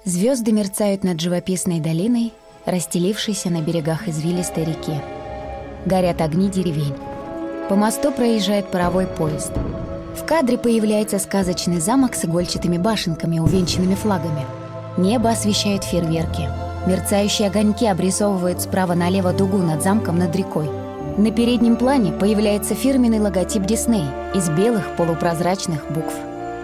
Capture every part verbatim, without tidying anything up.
Звезды мерцают над живописной долиной, расстелившейся на берегах извилистой реки. Горят огни деревень. По мосту проезжает паровой поезд. В кадре появляется сказочный замок с игольчатыми башенками, увенчанными флагами. Небо освещают фейерверки. Мерцающие огоньки обрисовывают справа налево дугу над замком над рекой. На переднем плане появляется фирменный логотип Дисней из белых полупрозрачных букв.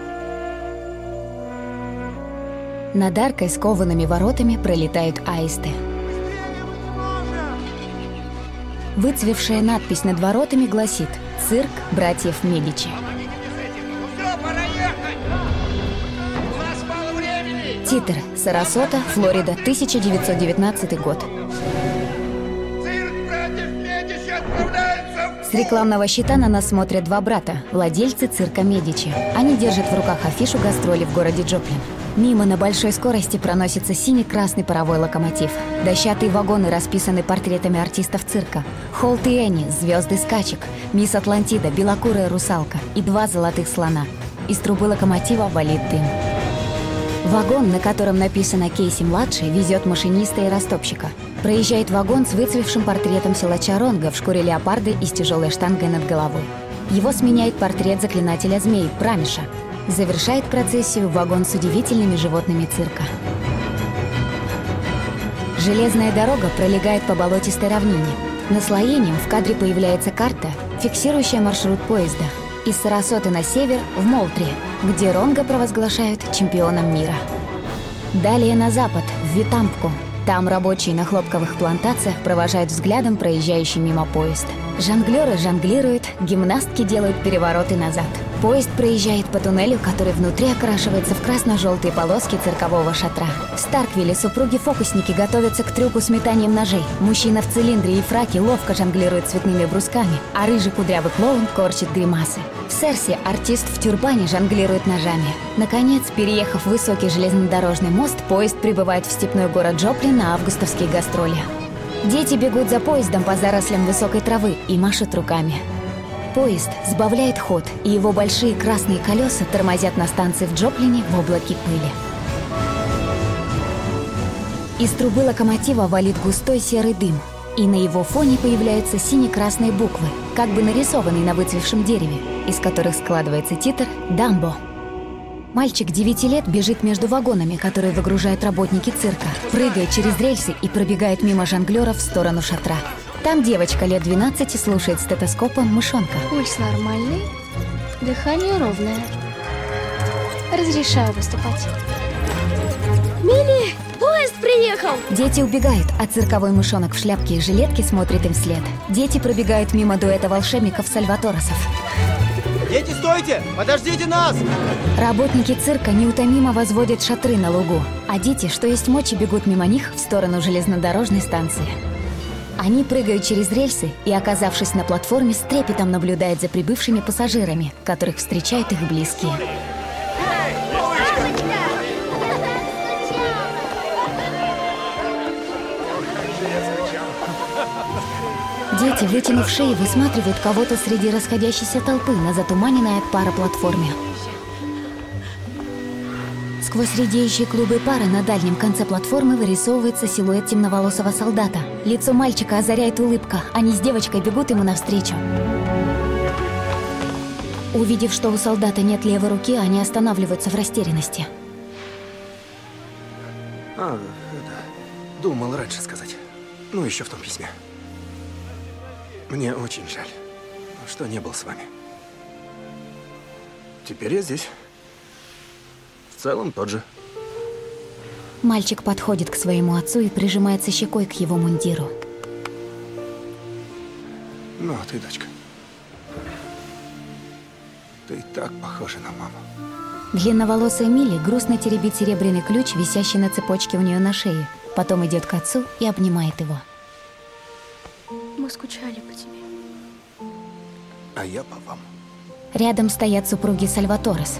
Над аркой с коваными воротами пролетают аисты. Выцвевшая надпись над воротами гласит «Цирк братьев Медичи». Титр. Сарасота, Флорида, тысяча девятьсот девятнадцатый год. С рекламного щита на нас смотрят два брата, владельцы цирка Медичи. Они держат в руках афишу гастроли в городе Джоплин. Мимо на большой скорости проносится синий-красный паровой локомотив. Дощатые вагоны расписаны портретами артистов цирка. Холт и Энни, звезды скачек, мисс Атлантида, белокурая русалка и два золотых слона. Из трубы локомотива валит дым. Вагон, на котором написано «Кейси-младший», везет машиниста и растопщика. Проезжает вагон с выцвевшим портретом силача Ронга в шкуре леопарда и с тяжелой штангой над головой. Его сменяет портрет заклинателя змей Прамиша. Завершает процессию вагон с удивительными животными цирка. Железная дорога пролегает по болотистой равнине. Наслоением в кадре появляется карта, фиксирующая маршрут поезда. Из Сарасоты на север в Молтри, где Ронга провозглашают чемпионом мира. Далее на запад, в Витампку. Там рабочие на хлопковых плантациях провожают взглядом проезжающий мимо поезд. Жонглеры жонглируют, гимнастки делают перевороты назад. Поезд проезжает по туннелю, который внутри окрашивается в красно-желтые полоски циркового шатра. В Старквилле супруги-фокусники готовятся к трюку с метанием ножей. Мужчина в цилиндре и фраке ловко жонглирует цветными брусками, а рыжий кудрявый клоун корчит гримасы. В Серсе артист в тюрбане жонглирует ножами. Наконец, переехав высокий железнодорожный мост, поезд прибывает в степной город Джоплин на августовские гастроли. Дети бегут за поездом по зарослям высокой травы и машут руками. Поезд сбавляет ход, и его большие красные колеса тормозят на станции в Джоплине в облаке пыли. Из трубы локомотива валит густой серый дым, и на его фоне появляются сине-красные буквы, как бы нарисованные на выцвевшем дереве, из которых складывается титр «Дамбо». Мальчик девяти лет бежит между вагонами, которые выгружают работники цирка, прыгает через рельсы и пробегает мимо жонглеров в сторону шатра. Там девочка лет двенадцати слушает стетоскопом мышонка. Пульс нормальный, дыхание ровное. Разрешаю выступать. Милли, поезд приехал! Дети убегают, а цирковой мышонок в шляпке и жилетке смотрит им вслед. Дети пробегают мимо дуэта волшебников Сальваторосов. Дети, стойте! Подождите нас! Работники цирка неутомимо возводят шатры на лугу, а дети, что есть мочи, бегут мимо них в сторону железнодорожной станции. Они прыгают через рельсы и, оказавшись на платформе, с трепетом наблюдают за прибывшими пассажирами, которых встречают их близкие. Дети, вытянув шеи, высматривают кого-то среди расходящейся толпы на затуманенной от пара платформе. Сквозь редеющие клубы пара на дальнем конце платформы вырисовывается силуэт темноволосого солдата. Лицо мальчика озаряет улыбка, они с девочкой бегут ему навстречу. Увидев, что у солдата нет левой руки, они останавливаются в растерянности. А, да. Думал раньше сказать. Ну, еще в том письме. Мне очень жаль, что не был с вами. Теперь я здесь. В целом тот же. Мальчик подходит к своему отцу и прижимается щекой к его мундиру. Ну, а ты, дочка. Ты так похожа на маму. Длинноволосая Милли грустно теребит серебряный ключ, висящий на цепочке у нее на шее. Потом идет к отцу и обнимает его. Мы скучали по тебе. А я по вам. Рядом стоят супруги Сальваторес.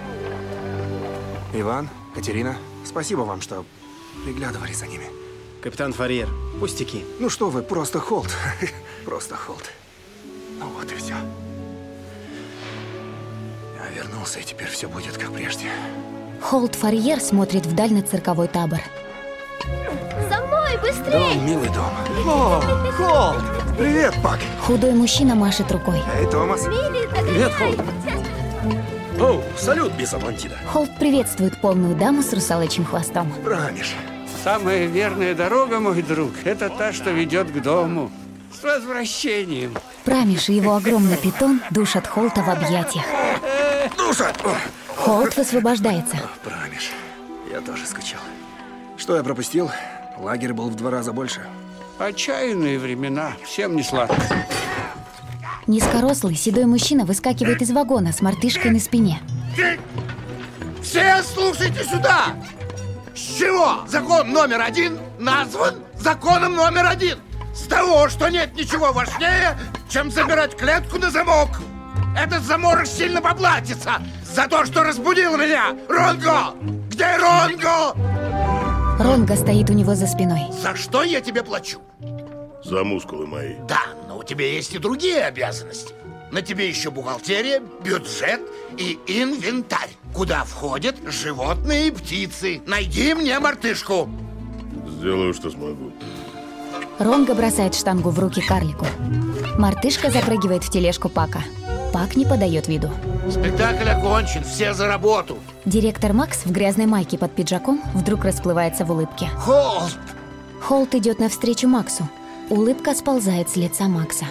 Иван, Катерина, спасибо вам, что приглядывали за ними. Капитан Фарьер, пустяки. Ну что вы, просто Холт. Просто Холт. Ну вот и все. Я вернулся, и теперь все будет как прежде. Холт Фарьер смотрит вдаль на цирковой табор. За мной, быстрее! Дом, милый дом. О, Холт! Привет, Пак! Худой мужчина машет рукой. Эй, Томас! Привет, Холт! Оу, салют, без Атлантида. Холт приветствует полную даму с русалочьим хвостом. Прамиш. Самая верная дорога, мой друг, это та, что ведет к дому. С возвращением. Прамиш и его огромный питон душат Холта в объятиях. Душа! Холт высвобождается. Прамиш. Я тоже скучал. Что я пропустил? Лагерь был в два раза больше. Отчаянные времена, всем не сладко. Низкорослый седой мужчина выскакивает из вагона с мартышкой на спине. Все слушайте сюда! С чего закон номер один назван законом номер один? С того, что нет ничего важнее, чем забирать клетку на замок. Этот заморок сильно поплатится за то, что разбудил меня. Ронго! Где Ронго? Ронго стоит у него за спиной. За что я тебе плачу? За мускулы мои. Да, но у тебя есть и другие обязанности. На тебе еще бухгалтерия, бюджет и инвентарь, куда входят животные и птицы. Найди мне мартышку. Сделаю, что смогу. Ронго бросает штангу в руки карлику. Мартышка запрыгивает в тележку Пака. Пак не подает виду. Спектакль окончен, все за работу. Директор Макс в грязной майке под пиджаком вдруг расплывается в улыбке. Холт! Холт идет навстречу Максу. Улыбка сползает с лица Макса.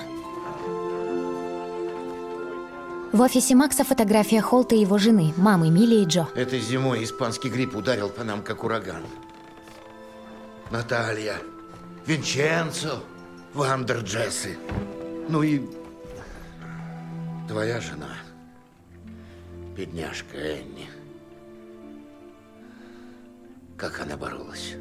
В офисе Макса фотография Холта и его жены, мамы Мили и Джо. Этой зимой испанский грипп ударил по нам, как ураган. Наталья, Винченцо, Вандер Джесси. Ну и твоя жена, бедняжка Энни. Как она боролась.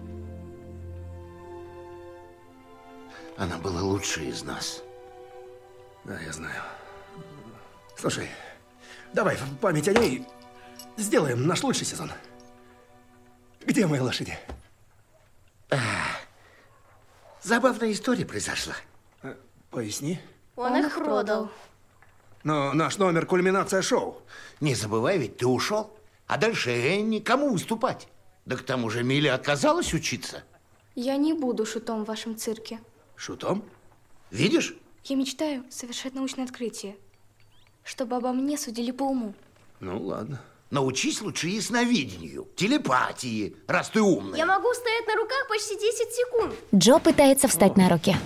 Она была лучшей из нас. Да, я знаю. Слушай, давай в память о ней сделаем наш лучший сезон. Где мои лошади? А, забавная история произошла. А, поясни. Он их продал. Но наш номер — кульминация шоу. Не забывай, ведь ты ушел. А дальше Энни кому выступать? Да к тому же Миля отказалась учиться. Я не буду шутом в вашем цирке. Шутом? Видишь? Я мечтаю совершать научное открытие, чтобы обо мне судили по уму. Ну, ладно. Научись лучше ясновидению, телепатии, раз ты умный. Я могу стоять на руках почти десять секунд. Джо пытается встать на руки.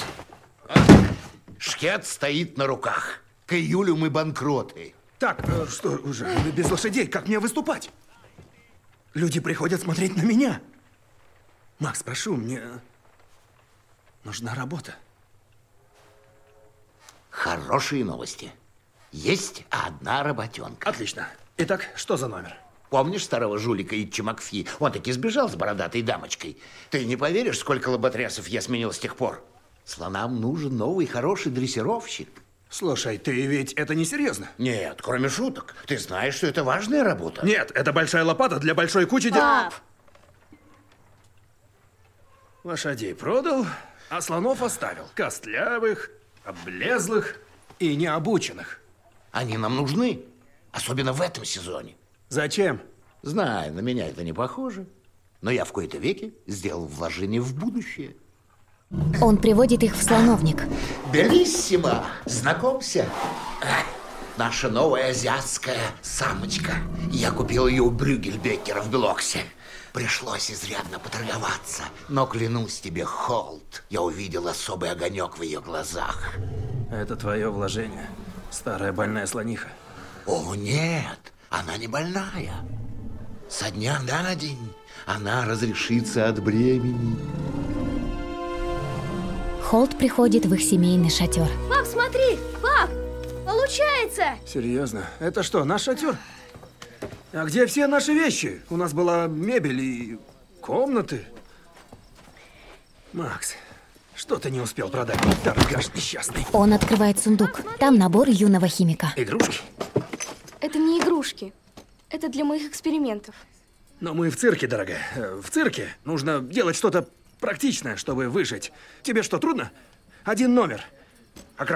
Шкет стоит на руках. К июлю мы банкроты. Так, э, что уже без лошадей? Как мне выступать? Люди приходят смотреть на меня. Макс, прошу, мне нужна работа. Хорошие новости. Есть одна работенка. Отлично. Итак, что за номер? Помнишь старого жулика Итчи Макфи? Он таки сбежал с бородатой дамочкой. Ты не поверишь, сколько лоботрясов я сменил с тех пор. Слонам нужен новый хороший дрессировщик. Слушай, ты ведь это не серьезно? Нет, кроме шуток. Ты знаешь, что это важная работа. Нет, это большая лопата для большой кучи дел. Пап! Лошадей продал, а слонов оставил. Костлявых, облезлых и необученных. Они нам нужны, особенно в этом сезоне. Зачем? Знаю, на меня это не похоже, но я в кои-то веки сделал вложение в будущее. Он приводит их в слоновник. Белиссимо! Знакомься. Наша новая азиатская самочка. Я купил ее у Брюгельбекера в Белоксе. Пришлось изрядно поторговаться. Но клянусь тебе, Холт, я увидел особый огонек в ее глазах. Это твое вложение. Старая больная слониха. О, нет, она не больная. Со дня на день она разрешится от бремени. Холт приходит в их семейный шатер. Пап, смотри! Пап! Получается! Серьезно? Это что, наш шатер? А где все наши вещи? У нас была мебель и комнаты. Макс, что ты не успел продать? Торгаш несчастный. Он открывает сундук. Там набор юного химика. Игрушки? Это не игрушки. Это для моих экспериментов. Но мы в цирке, дорогая. Э, В цирке нужно делать что-то практичное, чтобы выжить. Тебе что, трудно? Один номер.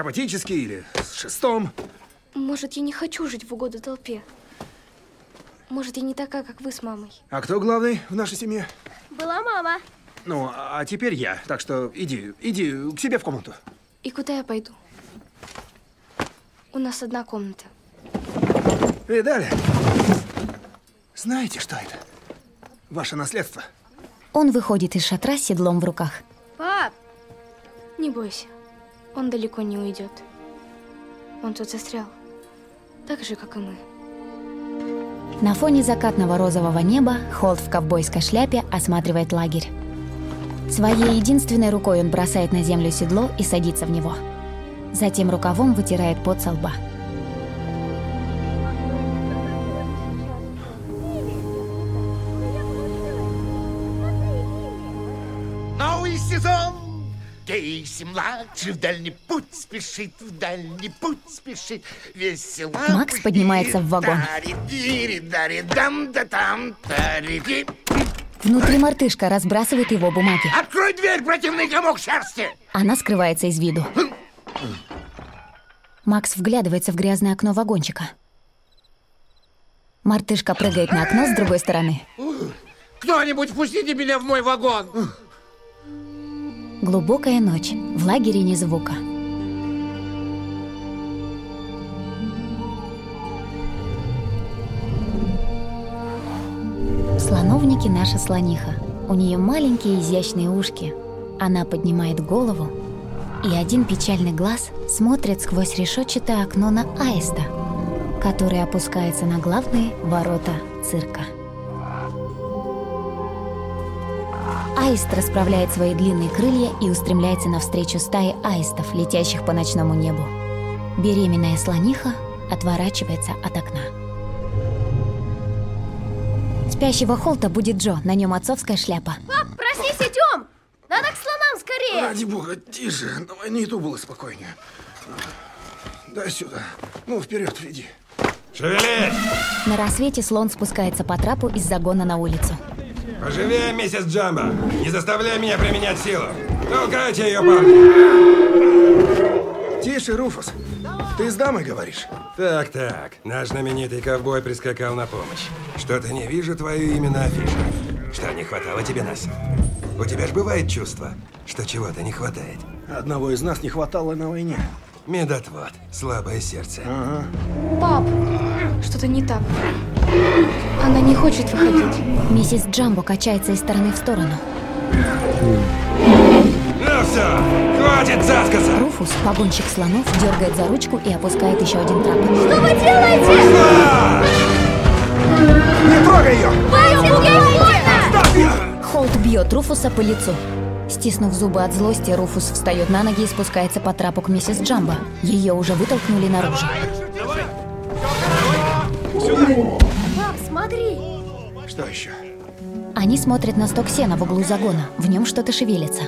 Акробатический или с шестом. Может, я не хочу жить в угоду толпе. Может, я не такая, как вы с мамой. А кто главный в нашей семье? Была мама. Ну, а теперь я. Так что иди, иди к себе в комнату. И куда я пойду? У нас одна комната. И далее. Знаете, что это? Ваше наследство. Он выходит из шатра с седлом в руках. Пап! Не бойся, он далеко не уйдет. Он тут застрял, так же, как и мы. На фоне закатного розового неба Холт в ковбойской шляпе осматривает лагерь. Своей единственной рукой он бросает на землю седло и садится в него. Затем рукавом вытирает пот со лба. Новый сезон! Кейси-младший в дальний путь спешит, в дальний путь спешит. Весело. Макс поднимается в вагон. Внутри мартышка разбрасывает его бумаги. Открой дверь, противный комок шерсти! Она скрывается из виду. Макс вглядывается в грязное окно вагончика. Мартышка прыгает на окно с другой стороны. Кто-нибудь впустите меня в мой вагон! Глубокая ночь. В лагере ни звука. В слоновнике наша слониха. У нее маленькие изящные ушки. Она поднимает голову, и один печальный глаз смотрит сквозь решетчатое окно на аиста, который опускается на главные ворота цирка. Аист расправляет свои длинные крылья и устремляется навстречу стае аистов, летящих по ночному небу. Беременная слониха отворачивается от окна. Спящего Холта будет Джо, на нем отцовская шляпа. Пап, проснись, идем! Надо к слонам скорее! Ради бога, тише. На войне и то было спокойнее. Дай сюда. Ну, вперед, иди. Шевелись! На рассвете слон спускается по трапу из загона на улицу. Поживее, миссис Джамбо. Не заставляй меня применять силу. Толкайте ее, парни. Тише, Руфус. Ты с дамой говоришь? Так, так. Наш знаменитый ковбой прискакал на помощь. Что-то не вижу твое имя на афише. Что, не хватало тебе нас? У тебя же бывает чувство, что чего-то не хватает. Одного из нас не хватало на войне. Медотвод. Слабое сердце. Ага. Пап, что-то не так. Она не хочет выходить. Миссис Джамбо качается из стороны в сторону. Ну все, хватит заскаться! Руфус, погонщик слонов, дергает за ручку и опускает еще один трап. Что вы делаете? Не трогай ее! Холт бьет Руфуса по лицу. Стиснув зубы от злости, Руфус встает на ноги и спускается по трапу к миссис Джамбо. Ее уже вытолкнули наружу. Пап, смотри! Что еще? Они смотрят на сток сена в углу загона. В нем что-то шевелится.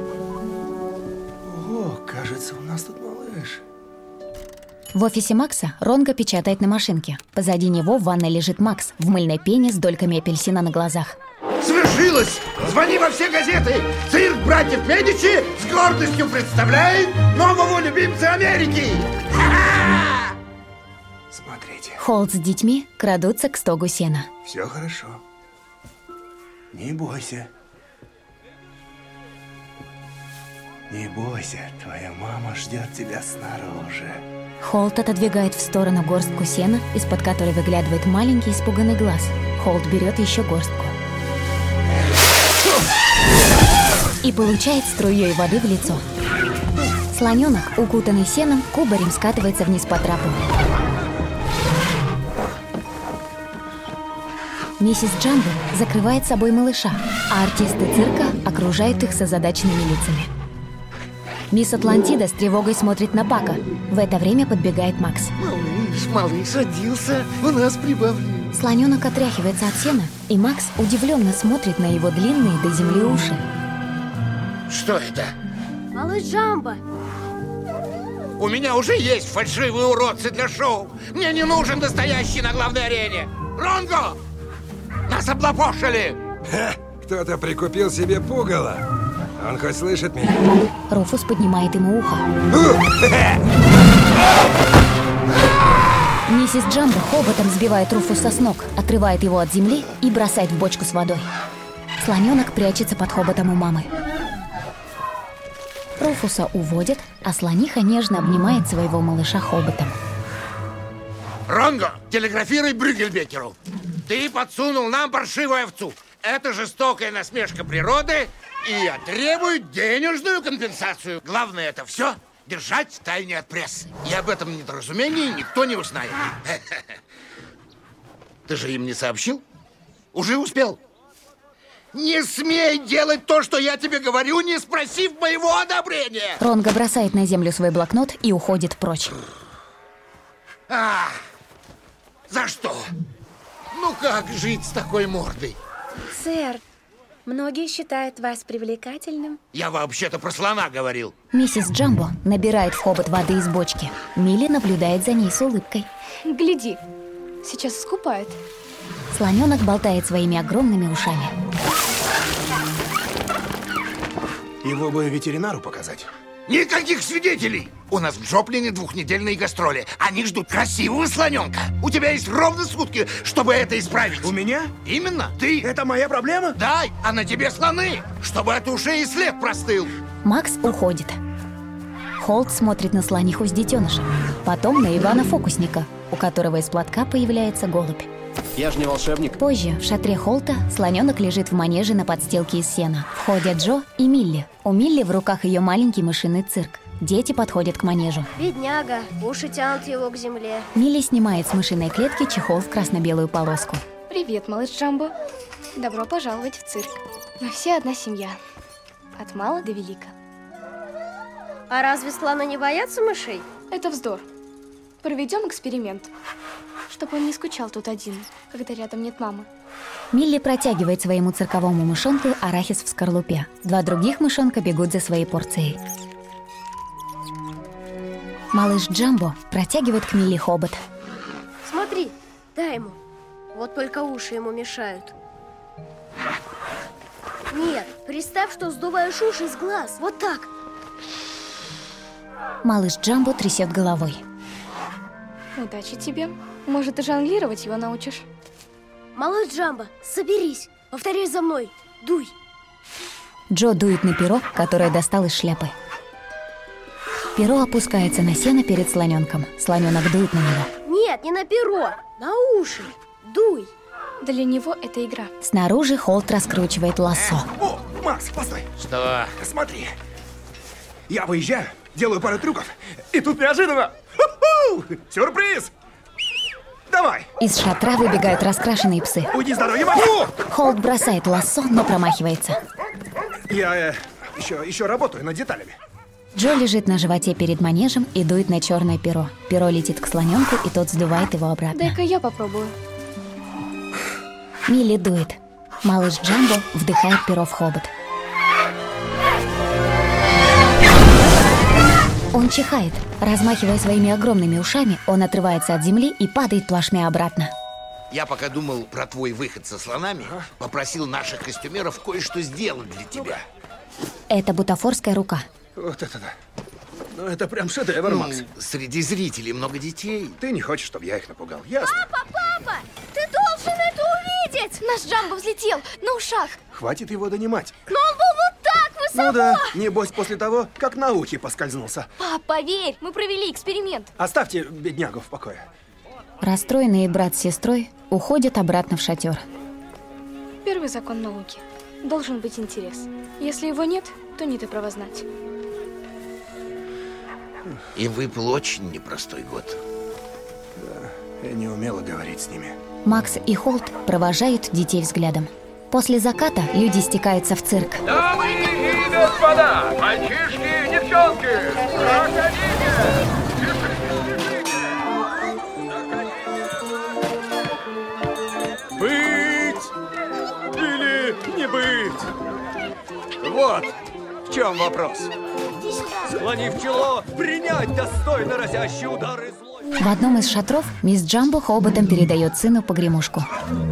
О, кажется, у нас тут малыш. В офисе Макса Ронго печатает на машинке. Позади него в ванной лежит Макс в мыльной пене с дольками апельсина на глазах. Свершилось! Звони во все газеты! Цирк братьев Медичи с гордостью представляет нового любимца Америки! Ха-ха! Смотрите. Холт с детьми крадутся к стогу сена. Все хорошо. Не бойся. Не бойся, твоя мама ждет тебя снаружи. Холт отодвигает в сторону горстку сена, из-под которой выглядывает маленький испуганный глаз. Холт берет еще горстку. И получает струей воды в лицо. Слоненок, укутанный сеном, кубарем скатывается вниз по трапу. Миссис Джамбо закрывает собой малыша, а артисты цирка окружают их с озадаченными лицами. Мисс Атлантида с тревогой смотрит на Пака. В это время подбегает Макс. Малыш, малыш родился, у нас прибавление. Слоненок отряхивается от сена, и Макс удивленно смотрит на его длинные до земли уши. Что это? Малыш Джамбо. У меня уже есть фальшивые уродцы для шоу. Мне не нужен настоящий на главной арене. Ронго! Нас облапошили! Ха, кто-то прикупил себе пугало. Он хоть слышит меня? Руфус поднимает ему ухо. Миссис Джамбо хоботом сбивает Руфуса с ног, отрывает его от земли и бросает в бочку с водой. Слоненок прячется под хоботом у мамы. Руфуса уводят, а слониха нежно обнимает своего малыша хоботом. Ронго, телеграфируй Брюгельбекеру. Ты подсунул нам паршивую овцу. Это жестокая насмешка природы, и я требую денежную компенсацию. Главное это все держать в тайне от прессы. И об этом недоразумении никто не узнает. Ты же им не сообщил? Уже успел? Не смей делать то, что я тебе говорю, не спросив моего одобрения. Ронго бросает на землю свой блокнот и уходит прочь. А, за что? Ну как жить с такой мордой? Сэр, многие считают вас привлекательным. Я вообще-то про слона говорил. Миссис Джамбо набирает в хобот воды из бочки. Милли наблюдает за ней с улыбкой. Гляди, сейчас искупает. Слоненок болтает своими огромными ушами. Его бы ветеринару показать. Никаких свидетелей! У нас в Джоплине двухнедельные гастроли. Они ждут красивого слоненка. У тебя есть ровно сутки, чтобы это исправить. У меня? Именно. Ты. Это моя проблема? Да, а на тебе слоны, чтобы от ушей и след простыл. Макс уходит. Холт смотрит на слониху с детенышем. Потом на Ивана-фокусника, у которого из платка появляется голубь. Я же не волшебник. Позже в шатре Холта слоненок лежит в манеже на подстилке из сена. Входят Джо и Милли. У Милли в руках ее маленький мышиный цирк. Дети подходят к манежу. Бедняга, уши тянут его к земле. Милли снимает с мышиной клетки чехол в красно-белую полоску. Привет, малыш Джамбо. Добро пожаловать в цирк. Мы все одна семья. От мала до велика. А разве слоны не боятся мышей? Это вздор. Проведем эксперимент, чтобы он не скучал тут один, когда рядом нет мамы. Милли протягивает своему цирковому мышонку арахис в скорлупе. Два других мышонка бегут за своей порцией. Малыш Джамбо протягивает к Милли хобот. Смотри, дай ему. Вот только уши ему мешают. Нет, представь, что сдуваешь уши из глаз. Вот так. Малыш Джамбо трясет головой. Удачи тебе. Может, и жонглировать его научишь. Малыш Джамбо, соберись. Повторяй за мной. Дуй. Джо дует на перо, которое достал из шляпы. Перо опускается на сено перед слоненком. Слоненок дует на него. Нет, не на перо, на уши. Дуй. Для него это игра. Снаружи Холт раскручивает лассо. О, Макс, постой. Что? Смотри. Я выезжаю, делаю пару трюков, и тут неожиданно... Ху-ху! Сюрприз! Давай! Из шатра выбегают раскрашенные псы. Уйди с дороги, Макс! Холт бросает лассо, но промахивается. Я э, еще, еще работаю над деталями. Джо лежит на животе перед манежем и дует на черное перо. Перо летит к слоненку, и тот сдувает его обратно. Дай-ка я попробую. Милли дует. Малыш Джамбо вдыхает перо в хобот. Он чихает. Размахивая своими огромными ушами, он отрывается от земли и падает плашмя обратно. Я пока думал про твой выход со слонами, попросил наших костюмеров кое-что сделать для тебя. Это бутафорская рука. Вот это да. Ну, это прям шедевр, Ну, Макс. среди зрителей много детей. Ты не хочешь, чтобы я их напугал, ясно? Папа, папа, ты должен это увидеть. Наш Джамбо взлетел на ушах. Хватит его донимать. Но он был вот так высоко. Ну да, небось после того, как на ухе поскользнулся. Пап, поверь, мы провели эксперимент. Оставьте беднягу в покое. Расстроенные брат с сестрой уходят обратно в шатер. Первый закон науки. Должен быть интерес. Если его нет, то не ты право знать. Им выпал очень непростой год. Да, я не умела говорить с ними. Макс и Холт провожают детей взглядом. После заката люди стекаются в цирк. Дамы и господа, мальчишки и девчонки, проходите! Быть или не быть? Вот в чем вопрос. Склонив чело, принять достойно разящие удары злой. В одном из шатров мисс Джамбо хоботом передает сыну погремушку.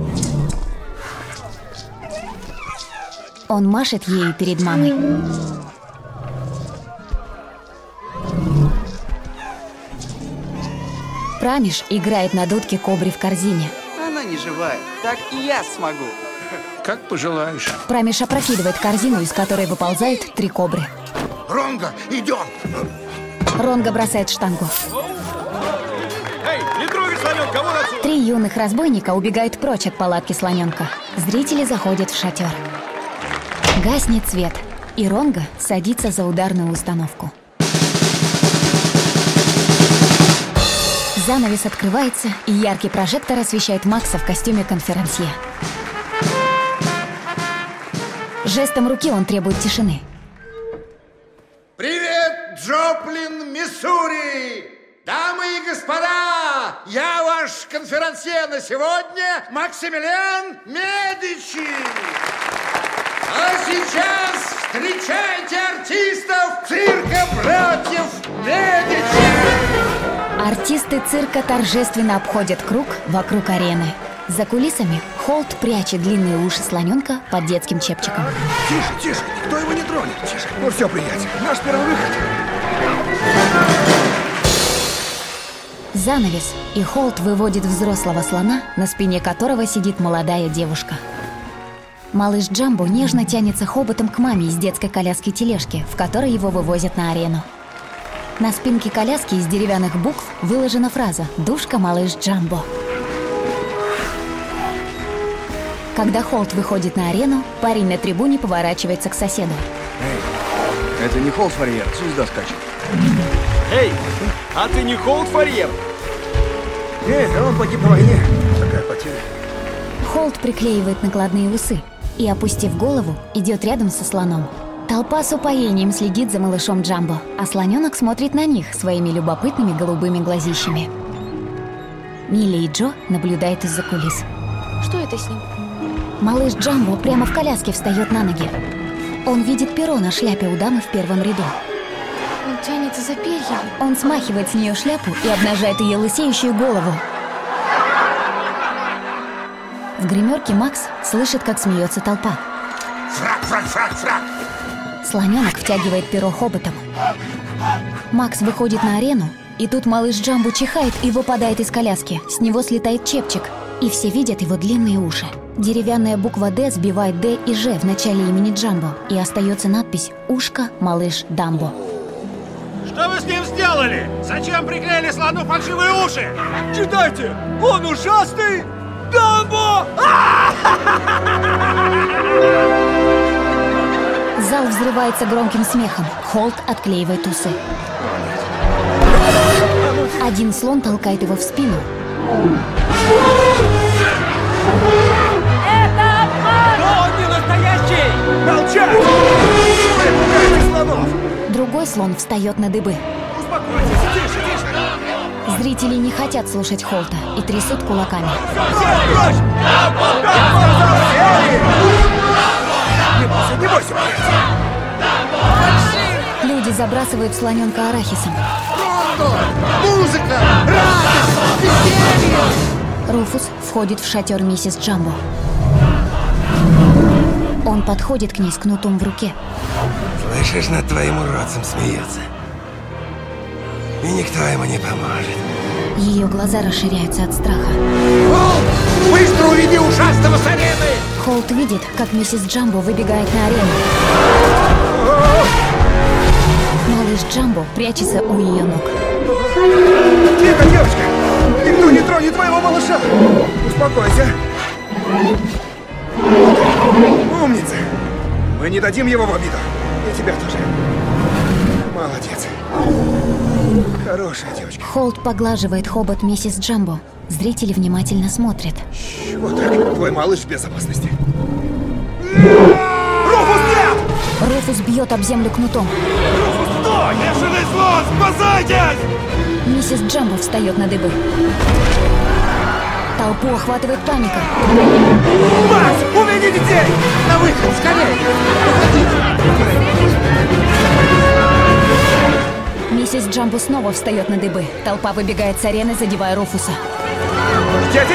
Он машет ею перед мамой. Прамиш играет на дудке кобре в корзине. Она не живая. Так и я смогу. Как пожелаешь. Прамиш опрокидывает корзину, из которой выползают три кобры. Ронго, идем! Ронго бросает штангу. Эй, не трогай слоненка, вон отсюда! Три юных разбойника убегают прочь от палатки слоненка. Зрители заходят в шатер. Гаснет свет, и Ронго садится за ударную установку. Занавес открывается, и яркий прожектор освещает Макса в костюме конферансье. Жестом руки он требует тишины. Привет, Джоплин, Миссури! Дамы и господа, я ваш конферансье на сегодня, Максимилиан Медичи. А сейчас встречайте артистов цирка братьев Медичи. Артисты цирка торжественно обходят круг вокруг арены. За кулисами Холт прячет длинные уши слоненка под детским чепчиком. Тише, тише, никто его не тронет. Тише. Ну все, приятель, наш первый выход. Занавес, и Холт выводит взрослого слона, на спине которого сидит молодая девушка. Малыш Джамбо нежно тянется хоботом к маме из детской коляски-тележки, в которой его вывозят на арену. На спинке коляски из деревянных букв выложена фраза «Душка, малыш Джамбо». Когда Холт выходит на арену, парень на трибуне поворачивается к соседу. Эй, это не Холт Фарьер, звезда скачет. Эй, а ты не Холт Фарьер? Нет, он погиб на войне. Такая потеря. Холт приклеивает накладные усы и, опустив голову, идет рядом со слоном. Толпа с упоением следит за малышом Джамбо, а слоненок смотрит на них своими любопытными голубыми глазищами. Милли и Джо наблюдают из-за кулис. Что это с ним? Малыш Джамбо прямо в коляске встает на ноги. Он видит перо на шляпе у дамы в первом ряду. Он тянется за перьями. Он смахивает с нее шляпу и обнажает ее лысеющую голову. В гримерке Макс слышит, как смеется толпа. Фраг, фраг, фраг, фраг! Слоненок втягивает перо хоботом. Макс выходит на арену, и тут малыш Джамбо чихает и выпадает из коляски. С него слетает чепчик, и все видят его длинные уши. Деревянная буква «Д» сбивает «Д» и «Ж» в начале имени Джамбо, и остается надпись «Ушко, малыш Дамбо». Что вы с ним сделали? Зачем приклеили слону фальшивые уши? Читайте! Он ужасный! Дамбо! Зал взрывается громким смехом. Холт отклеивает усы. Один слон толкает его в спину. Это обман! Но он не настоящий! Молчать! Вы пугаете слонов! Другой слон встает на дыбы. Успокойтесь, тише, тише! Зрители не хотят слушать Холта и трясут кулаками. Не бойся, не бойся! Люди забрасывают слоненка арахисом. Музыка! Радость! Веселье! Руфус входит в шатер миссис Джамбо. Он подходит к ней с кнутом в руке. Слышишь, над твоим уродцем смеется. И никто ему не поможет. Ее глаза расширяются от страха. Холт, быстро уведи ушастого с арены! Холт видит, как миссис Джамбо выбегает на арену. Малыш Джамбо прячется у ее ног. Тихо, девочка! Никто не тронет твоего малыша! Успокойся! Умница! Мы не дадим его в обиду. И тебя тоже. Молодец. Хорошая девочка. Холт поглаживает хобот миссис Джамбо. Зрители внимательно смотрят. Вот так. Твой малыш в безопасности. Руфус, нет! Руфус бьет об землю кнутом. Руфус, стой! Бешеный слон, спасайтесь! Миссис Джамбо встает на дыбы. Толпу охватывает паника. Макс, уведи детей! На выход, скорее! Миссис Джамбо снова встает на дыбы. Толпа выбегает с арены, задевая Руфуса. Дети!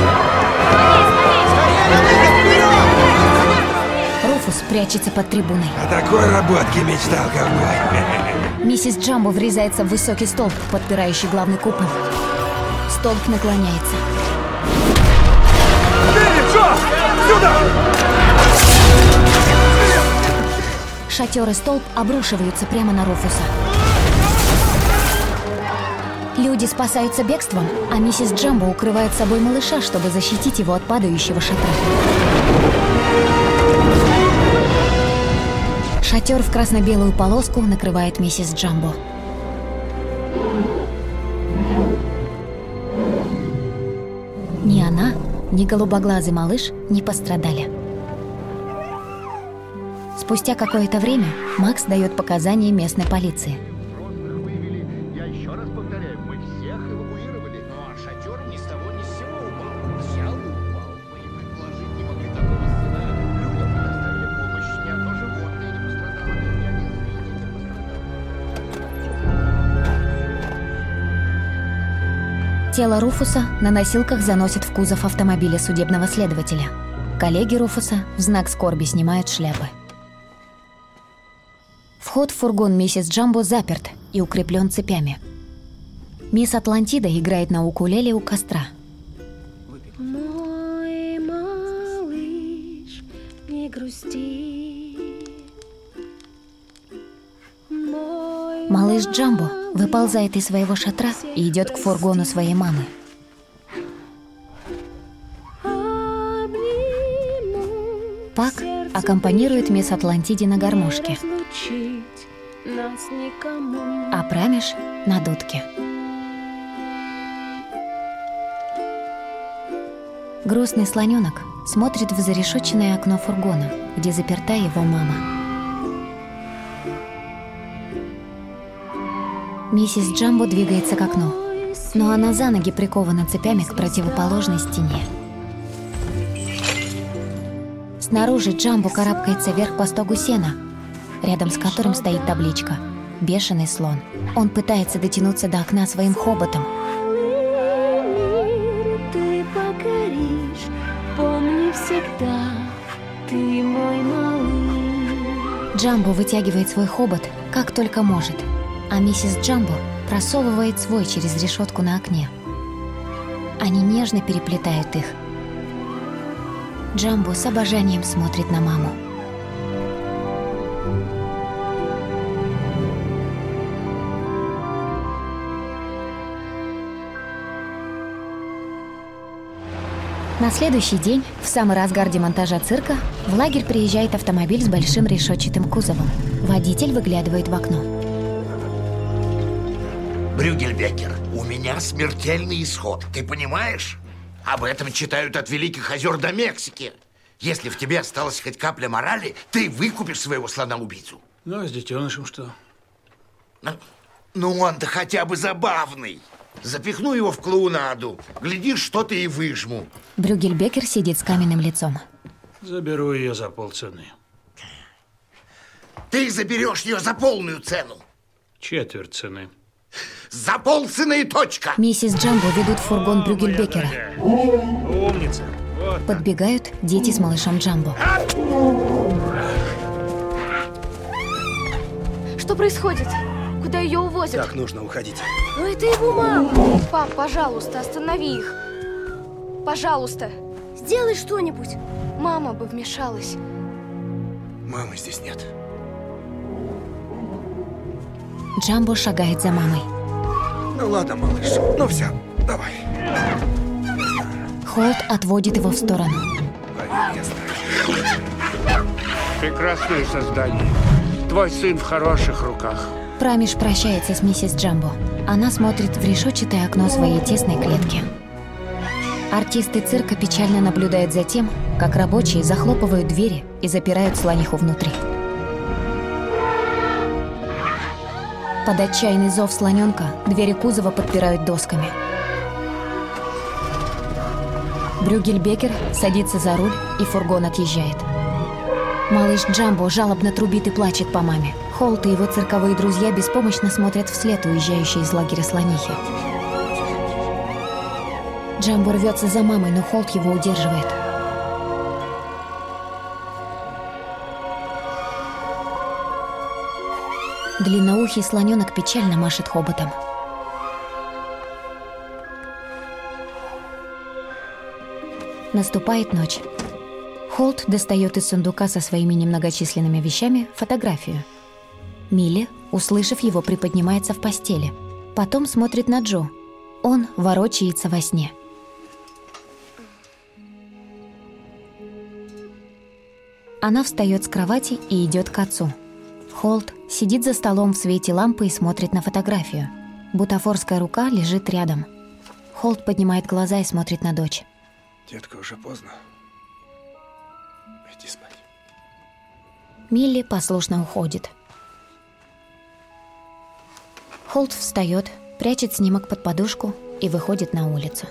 Руфус прячется под трибуной. О такой работке мечтал ковбой. Миссис Джамбо врезается в высокий столб, подпирающий главный купол. Столб наклоняется. Дэвид, Джо! Сюда! Шатер и столб обрушиваются прямо на Руфуса. Люди спасаются бегством, а миссис Джамбо укрывает собой малыша, чтобы защитить его от падающего шатра. Шатер в красно-белую полоску накрывает миссис Джамбо. Ни она, ни голубоглазый малыш не пострадали. Спустя какое-то время Макс дает показания местной полиции. Я еще раз повторяю, мы всех эвакуировали, но шатер ни с того ни с сего упал. Взял и упал. Мы и предположить не могли такого сценария. Людям предоставили помощь, ни одно животное не пострадало, ни один зритель не пострадал. Тело Руфуса на носилках заносят в кузов автомобиля судебного следователя. Коллеги Руфуса в знак скорби снимают шляпы. Вход в фургон миссис Джамбо заперт и укреплен цепями. Мисс Атлантида играет на укулеле у костра. Мой малыш, не грусти. Мой Малыш Джамбо выползает из своего шатра и идет к фургону своей мамы. Пак аккомпанирует мисс Атлантиде на гармошке, а Прамиш на дудке. Грустный слоненок смотрит в зарешетченное окно фургона, где заперта его мама. Миссис Джамбо двигается к окну, но она за ноги прикована цепями к противоположной стене. Снаружи Джамбо карабкается вверх по стогу сена, рядом с которым стоит табличка «Бешеный слон». Он пытается дотянуться до окна своим хоботом. Ты покоришь, помни всегда, ты мой малыш. Джамбо вытягивает свой хобот как только может, а миссис Джамбо просовывает свой через решетку на окне. Они нежно переплетают их. Джамбо с обожанием смотрит на маму. На следующий день, в самый разгар демонтажа цирка, в лагерь приезжает автомобиль с большим решетчатым кузовом. Водитель выглядывает в окно. Брюгельбекер, у меня смертельный исход, ты понимаешь? Об этом читают от Великих озер до Мексики. Если в тебе осталась хоть капля морали, ты выкупишь своего слона-убийцу. Ну, а с детенышем что? Ну, ну он-то хотя бы забавный. Запихну его в клоунаду. Глядишь, что-то и выжму. Брюгельбекер сидит с каменным лицом. Заберу ее за полцены. Ты заберешь ее за полную цену. Четверть цены. За полцены и точка. Миссис Джамбо ведут в фургон Брюгельбекера. Умница. Вот. Подбегают дети с малышом Джамбо. Что происходит? Куда ее увозят? Так, нужно уходить. Ну это его мама. Пап, пожалуйста, останови их. Пожалуйста. Сделай что-нибудь. Мама бы вмешалась. Мамы здесь нет. Джамбо шагает за мамой. Ну ладно, малыш. Ну все, давай. Холт отводит его в сторону. Поверь, я знаю. Прекрасное создание. Твой сын в хороших руках. Прамиш прощается с миссис Джамбо. Она смотрит в решетчатое окно своей тесной клетки. Артисты цирка печально наблюдают за тем, как рабочие захлопывают двери и запирают слониху внутри. Под отчаянный зов слоненка двери кузова подпирают досками. Брюгельбекер садится за руль, и фургон отъезжает. Малыш Джамбо жалобно трубит и плачет по маме. Холт и его цирковые друзья беспомощно смотрят вслед уезжающей из лагеря слонихи. Джамбо рвется за мамой, но Холт его удерживает. Длинноухий слоненок печально машет хоботом. Наступает ночь. Холт достает из сундука со своими немногочисленными вещами фотографию. Милли, услышав его, приподнимается в постели. Потом смотрит на Джо. Он ворочается во сне. Она встает с кровати и идет к отцу. Холт сидит за столом в свете лампы и смотрит на фотографию. Бутафорская рука лежит рядом. Холт поднимает глаза и смотрит на дочь. Детка, уже поздно. Иди спать. Милли послушно уходит. Холт встает, прячет снимок под подушку и выходит на улицу.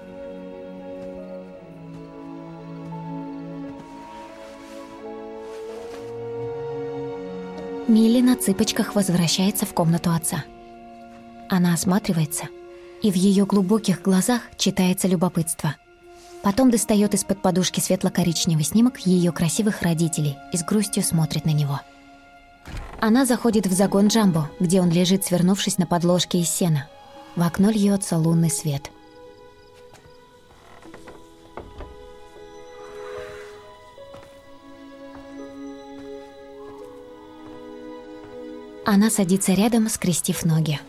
Милли на цыпочках возвращается в комнату отца. Она осматривается, и в ее глубоких глазах читается любопытство. Потом достает из-под подушки светло-коричневый снимок ее красивых родителей и с грустью смотрит на него. Она заходит в загон Джамбо, где он лежит, свернувшись на подложке из сена. В окно льется лунный свет. Она садится рядом, скрестив ноги.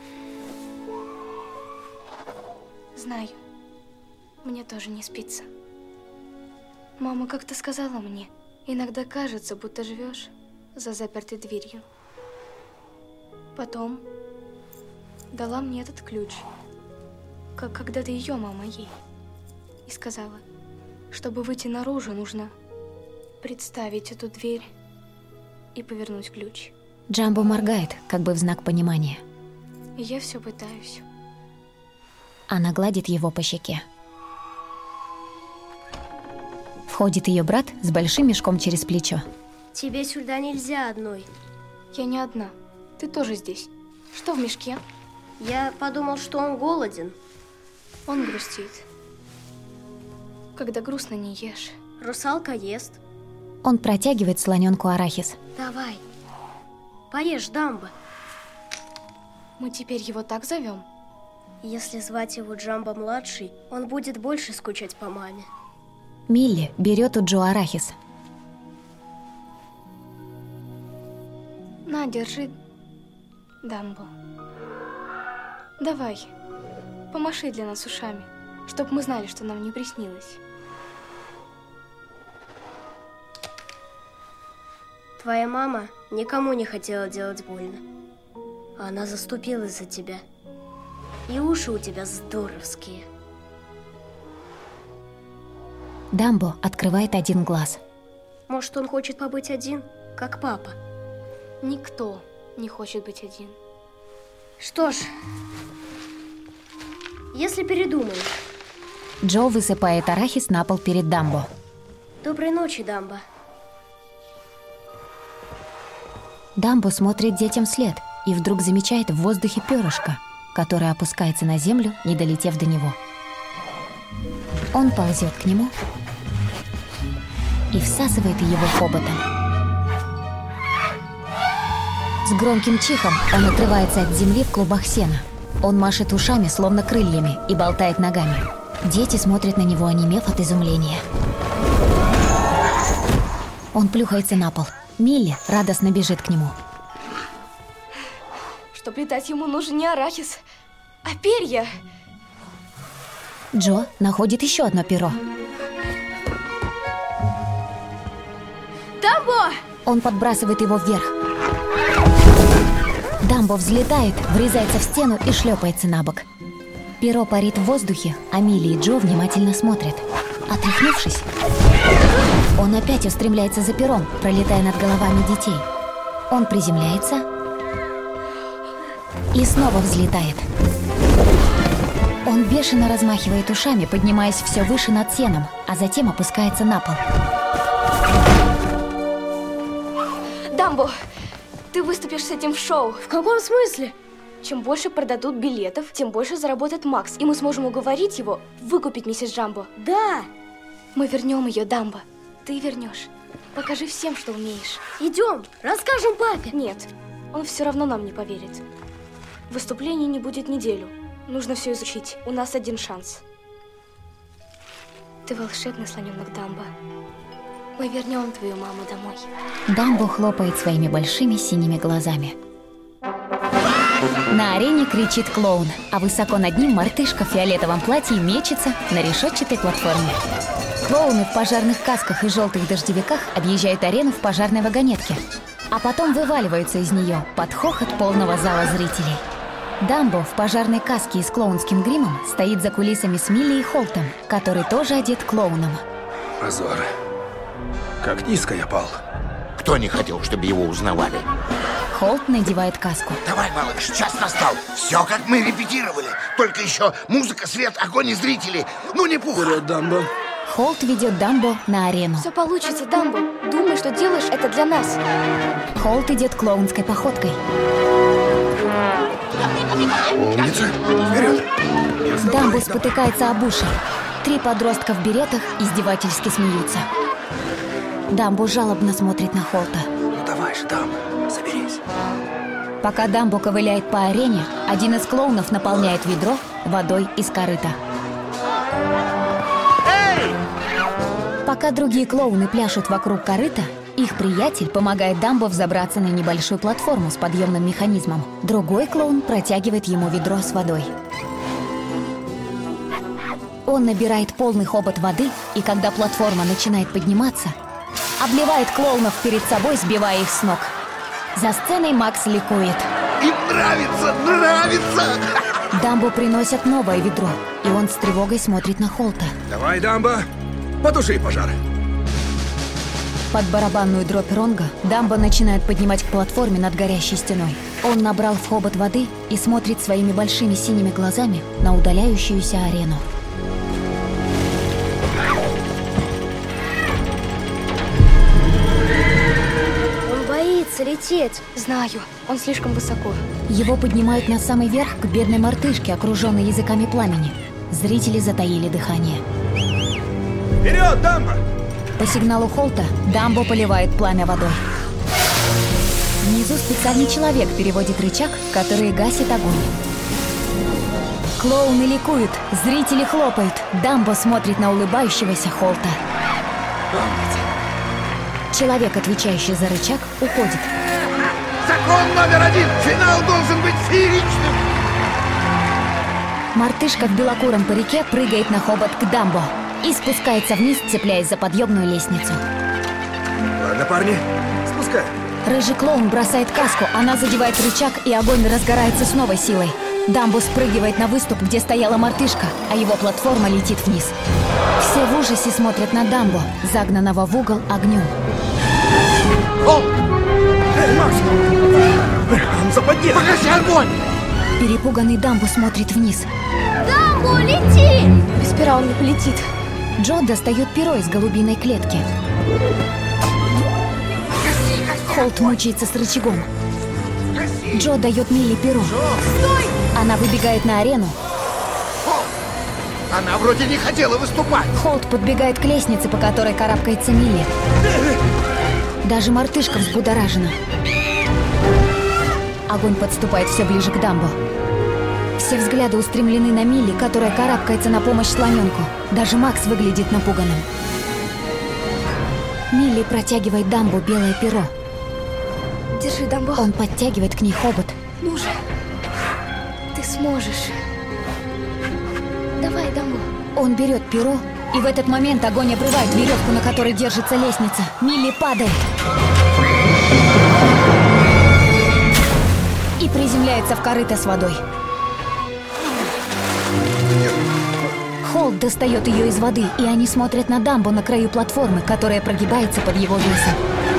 Знаю, мне тоже не спится. Мама как-то сказала мне, иногда кажется, будто живешь за запертой дверью. Потом дала мне этот ключ, как когда-то ее мама ей, и сказала, чтобы выйти наружу, нужно представить эту дверь и повернуть ключ. Джамбо моргает, как бы в знак понимания. И я все пытаюсь. Она гладит его по щеке. Входит ее брат с большим мешком через плечо. Тебе сюда нельзя одной. Я не одна. Ты тоже здесь. Что в мешке? Я подумал, что он голоден. Он грустит. Когда грустно, не ешь. Русалка ест. Он протягивает слоненку арахис. Давай. Поешь, Дамбо. Мы теперь его так зовем? Если звать его Джамбо-младший, он будет больше скучать по маме. Милли берет у Джо арахис. На, держи, Дамбо. Давай, помаши для нас ушами, чтоб мы знали, что нам не приснилось. Твоя мама никому не хотела делать больно. Она заступилась за тебя. И уши у тебя здоровские. Дамбо открывает один глаз. Может, он хочет побыть один, как папа? Никто не хочет быть один. Что ж, если передумаешь. Джо высыпает арахис на пол перед Дамбо. Доброй ночи, Дамбо. Дамбо смотрит детям вслед и вдруг замечает в воздухе перышко, которое опускается на землю, не долетев до него. Он ползет к нему и всасывает его хоботом. С громким чихом он отрывается от земли в клубах сена. Он машет ушами, словно крыльями, и болтает ногами. Дети смотрят на него, онемев от изумления. Он плюхается на пол. Милли радостно бежит к нему. Чтоб летать, ему нужен не арахис, а перья. Джо находит еще одно перо. Дамбо! Он подбрасывает его вверх. Дамбо взлетает, врезается в стену и шлепается на бок. Перо парит в воздухе, а Милли и Джо внимательно смотрят. Отряхнувшись, он опять устремляется за пером, пролетая над головами детей. Он приземляется и снова взлетает. Он бешено размахивает ушами, поднимаясь все выше над сеном, а затем опускается на пол. Дамбо, ты выступишь с этим в шоу. В каком смысле? Чем больше продадут билетов, тем больше заработает Макс, и мы сможем уговорить его выкупить миссис Джамбо. Да! Мы вернем ее, Дамбо. Ты вернешь. Покажи всем, что умеешь. Идем, расскажем папе. Нет, он все равно нам не поверит. Выступлений не будет неделю. Нужно все изучить. У нас один шанс. Ты волшебный слоненок Дамбо. Мы вернем твою маму домой. Дамбо хлопает своими большими синими глазами. На арене кричит клоун, а высоко над ним мартышка в фиолетовом платье мечется на решетчатой платформе. Клоуны в пожарных касках и желтых дождевиках объезжают арену в пожарной вагонетке, а потом вываливаются из нее под хохот полного зала зрителей. Дамбо в пожарной каске и с клоунским гримом стоит за кулисами с Милли и Холтом, который тоже одет клоуном. Позор. Как низко я пал. Кто не хотел, чтобы его узнавали? Холт надевает каску. Давай, малыш, час настал. Все, как мы репетировали. Только еще музыка, свет, огонь и зрители. Ну не пуха. Вперед, Дамбо. Холт ведет Дамбо на арену. Все получится, Дамбо. Думай, что делаешь это для нас. Холт идет клоунской походкой. Умница. Вперед. Дамбо спотыкается об уши. Три подростка в беретах издевательски смеются. Дамбо жалобно смотрит на Холта. Ну давай же, Дамбо, соберись. Пока Дамбо ковыляет по арене, один из клоунов наполняет ведро водой из корыта. Эй! Пока другие клоуны пляшут вокруг корыта, их приятель помогает Дамбо взобраться на небольшую платформу с подъемным механизмом. Другой клоун протягивает ему ведро с водой. Он набирает полный хобот воды, и когда платформа начинает подниматься, обливает клоунов перед собой, сбивая их с ног. За сценой Макс ликует. Им нравится, нравится! Дамбо приносят новое ведро, и он с тревогой смотрит на Холта. Давай, Дамбо, потуши пожар. Под барабанную дробь ронга Дамбо начинает поднимать к платформе над горящей стеной. Он набрал в хобот воды и смотрит своими большими синими глазами на удаляющуюся арену. Он боится лететь. Знаю, он слишком высоко. Его поднимают на самый верх к бедной мартышке, окруженной языками пламени. Зрители затаили дыхание. Вперед, Дамбо! По сигналу Холта Дамбо поливает пламя водой. Внизу специальный человек переводит рычаг, который гасит огонь. Клоуны ликуют, зрители хлопают. Дамбо смотрит на улыбающегося Холта. Человек, отвечающий за рычаг, уходит. Закон номер один. Финал должен быть фееричным. Мартышка в белокуром парике прыгает на хобот к Дамбо и спускается вниз, цепляясь за подъемную лестницу. Ладно, парни, спускай. Рыжий клоун бросает каску, она задевает рычаг, и огонь разгорается с новой силой. Дамбо спрыгивает на выступ, где стояла мартышка, а его платформа летит вниз. Все в ужасе смотрят на Дамбо, загнанного в угол огнем. О! Эй, Макс! Он западет! Погаси огонь! Перепуганный Дамбо смотрит вниз. Дамбо, лети! Без пера он не полетит. Джо достает перо из голубиной клетки. Холт мучается с рычагом. Джо дает Милли перо. Стой! Она выбегает на арену. Она вроде не хотела выступать. Холт подбегает к лестнице, по которой карабкается Милли. Даже мартышка взбудоражена. Огонь подступает все ближе к Дамбо. Все взгляды устремлены на Милли, которая карабкается на помощь слоненку. Даже Макс выглядит напуганным. Милли протягивает Дамбо белое перо. Держи, Дамбо. Он подтягивает к ней хобот. Ну же, ты сможешь. Давай, Дамбо. Он берет перо, и в этот момент огонь обрывает веревку, на которой держится лестница. Милли падает. И приземляется в корыто с водой. Холт достает ее из воды, и они смотрят на Дамбо на краю платформы, которая прогибается под его весом.